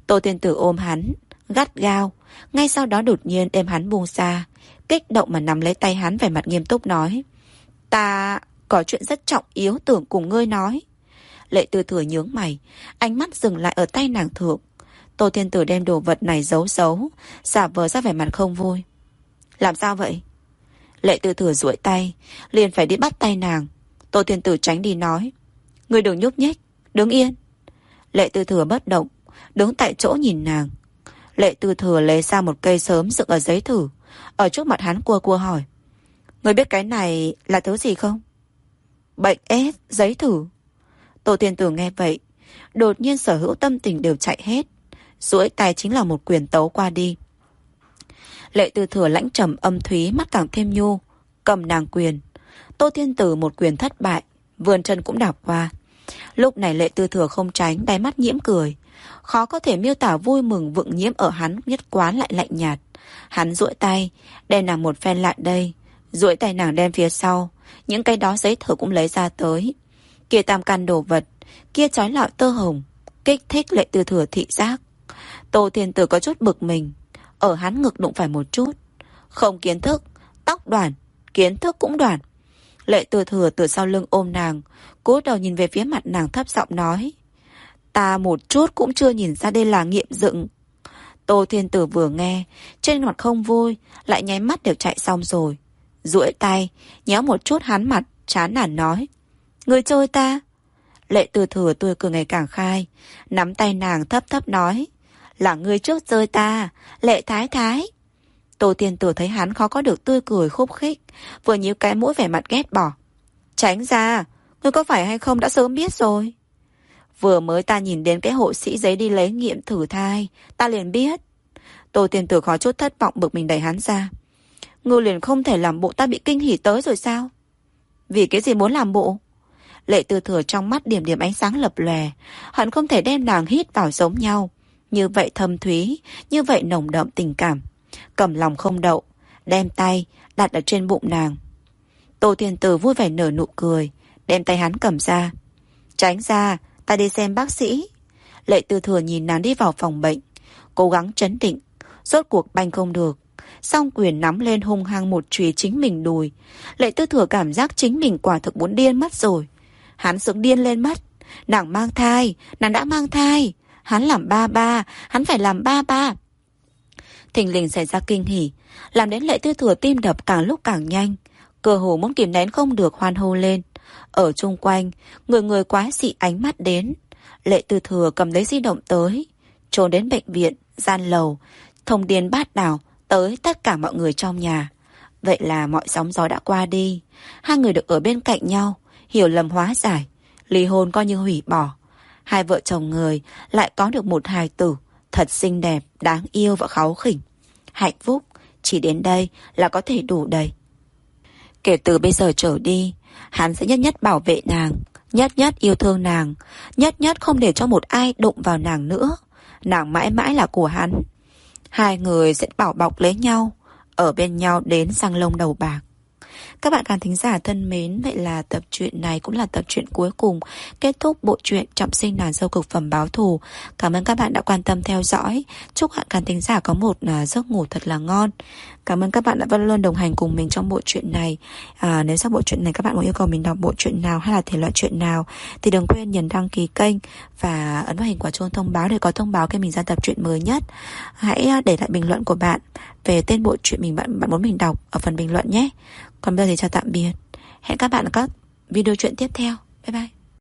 Tô Thiên Tử ôm hắn, gắt gao. Ngay sau đó đột nhiên đem hắn buông xa, kích động mà nắm lấy tay hắn, vẻ mặt nghiêm túc nói: Ta có chuyện rất trọng yếu tưởng cùng ngươi nói. Lệ Tư Thừa nhướng mày, ánh mắt dừng lại ở tay nàng thượng. Tô Thiên Tử đem đồ vật này giấu giấu, giả vờ ra vẻ mặt không vui. Làm sao vậy? Lệ Tư Thừa duỗi tay, liền phải đi bắt tay nàng. Tô Thiên Tử tránh đi nói: Ngươi đừng nhúc nhích, đứng yên. Lệ Tư Thừa bất động, đứng tại chỗ nhìn nàng. Lệ Tư Thừa lấy ra một cây sớm dựng ở giấy thử, ở trước mặt hắn cua cua hỏi: Ngươi biết cái này là thứ gì không? Bệnh ép giấy thử. Tô Thiên Tử nghe vậy, đột nhiên sở hữu tâm tình đều chạy hết, duỗi tay chính là một quyền tấu qua đi. Lệ Tư Thừa lãnh trầm âm thúy, mắt càng thêm nhu, cầm nàng quyền. Tô Thiên Tử một quyền thất bại, vươn chân cũng đạp qua. Lúc này Lệ Tư Thừa không tránh, đáy mắt nhiễm cười. Khó có thể miêu tả vui mừng vựng nhiễm ở hắn, nhất quán lại lạnh nhạt. Hắn duỗi tay, đem nàng một phen lại đây, duỗi tay nàng đem phía sau, những cái đó giấy thử cũng lấy ra tới. Kia tam căn đồ vật, kia trói lọi tơ hồng, kích thích Lệ Tư Thừa thị giác. Tô Thiên Tử có chút bực mình, ở hắn ngực đụng phải một chút. Không kiến thức, tóc đoàn, kiến thức cũng đoàn. Lệ Tư Thừa từ sau lưng ôm nàng, cúi đầu nhìn về phía mặt nàng, thấp giọng nói: Ta một chút cũng chưa nhìn ra đây là nghiệm dựng. Tô Thiên Tử vừa nghe, trên mặt không vui, lại nháy mắt đều chạy xong rồi. Duỗi tay, nhéo một chút hắn mặt, chán nản nói: Ngươi chơi ta. Lệ Tư Thừa tươi cười ngày càng khai, nắm tay nàng thấp thấp nói: Là ngươi trước chơi ta, Lệ Thái Thái. Tô Thiên Tử thấy hắn khó có được tươi cười khúc khích, vừa nhíu cái mũi vẻ mặt ghét bỏ: Tránh ra, ngươi có phải hay không đã sớm biết rồi. Vừa mới ta nhìn đến cái hộ sĩ giấy đi lấy nghiệm thử thai, ta liền biết. Tô Thiên Tử khó chút thất vọng, bực mình đẩy hắn ra. Ngươi liền không thể làm bộ ta bị kinh hỉ tới rồi sao? Vì cái gì muốn làm bộ? Lệ Tư Thừa trong mắt điểm điểm ánh sáng lập lòe, hận không thể đem nàng hít vào giống nhau. Như vậy thâm thúy, như vậy nồng đậm tình cảm. Cầm lòng không đậu, đem tay đặt ở trên bụng nàng. Tô Thiên Tử vui vẻ nở nụ cười, đem tay hắn cầm ra. Tránh ra, ta đi xem bác sĩ. Lệ Tư Thừa nhìn nàng đi vào phòng bệnh, cố gắng trấn định, rốt cuộc banh không được, song quyền nắm lên hung hăng một chùy chính mình đùi. Lệ Tư Thừa cảm giác chính mình quả thực muốn điên mất rồi. Hắn sướng điên lên mất. Nàng mang thai, nàng đã mang thai. Hắn làm ba ba, hắn phải làm ba ba. Thình lình xảy ra kinh hỉ, làm đến Lệ Tư Thừa tim đập càng lúc càng nhanh, cơ hồ muốn kìm nén không được hoan hô lên. Ở chung quanh, người người quái dị ánh mắt đến. Lệ Tư Thừa cầm lấy di động tới, trốn đến bệnh viện, gian lầu, thông điền bát đảo tới tất cả mọi người trong nhà. Vậy là mọi sóng gió đã qua đi, hai người được ở bên cạnh nhau, hiểu lầm hóa giải, ly hôn coi như hủy bỏ. Hai vợ chồng người lại có được một hài tử thật xinh đẹp, đáng yêu và kháu khỉnh. Hạnh phúc chỉ đến đây là có thể đủ đầy. Kể từ bây giờ trở đi, hắn sẽ nhất nhất bảo vệ nàng, nhất nhất yêu thương nàng, nhất nhất không để cho một ai đụng vào nàng nữa. Nàng mãi mãi là của hắn. Hai người sẽ bảo bọc lấy nhau, ở bên nhau đến răng lông đầu bạc. Các bạn khán thính giả thân mến, vậy là tập truyện này cũng là tập truyện cuối cùng kết thúc bộ truyện Trọng Sinh Nàng Dâu Cực Phẩm Báo Thù. Cảm ơn các bạn đã quan tâm theo dõi. Chúc bạn khán thính giả có một uh, giấc ngủ thật là ngon. Cảm ơn các bạn đã vẫn luôn đồng hành cùng mình trong bộ truyện này. à, Nếu sau bộ truyện này các bạn muốn yêu cầu mình đọc bộ truyện nào hay là thể loại truyện nào thì đừng quên nhấn đăng ký kênh và ấn vào hình quả chuông thông báo để có thông báo khi mình ra tập truyện mới nhất. Hãy để lại bình luận của bạn về tên bộ truyện mình bạn, bạn muốn mình đọc ở phần bình luận nhé. Còn bây giờ thì chào tạm biệt. Hẹn các bạn ở các video truyện tiếp theo. Bye bye.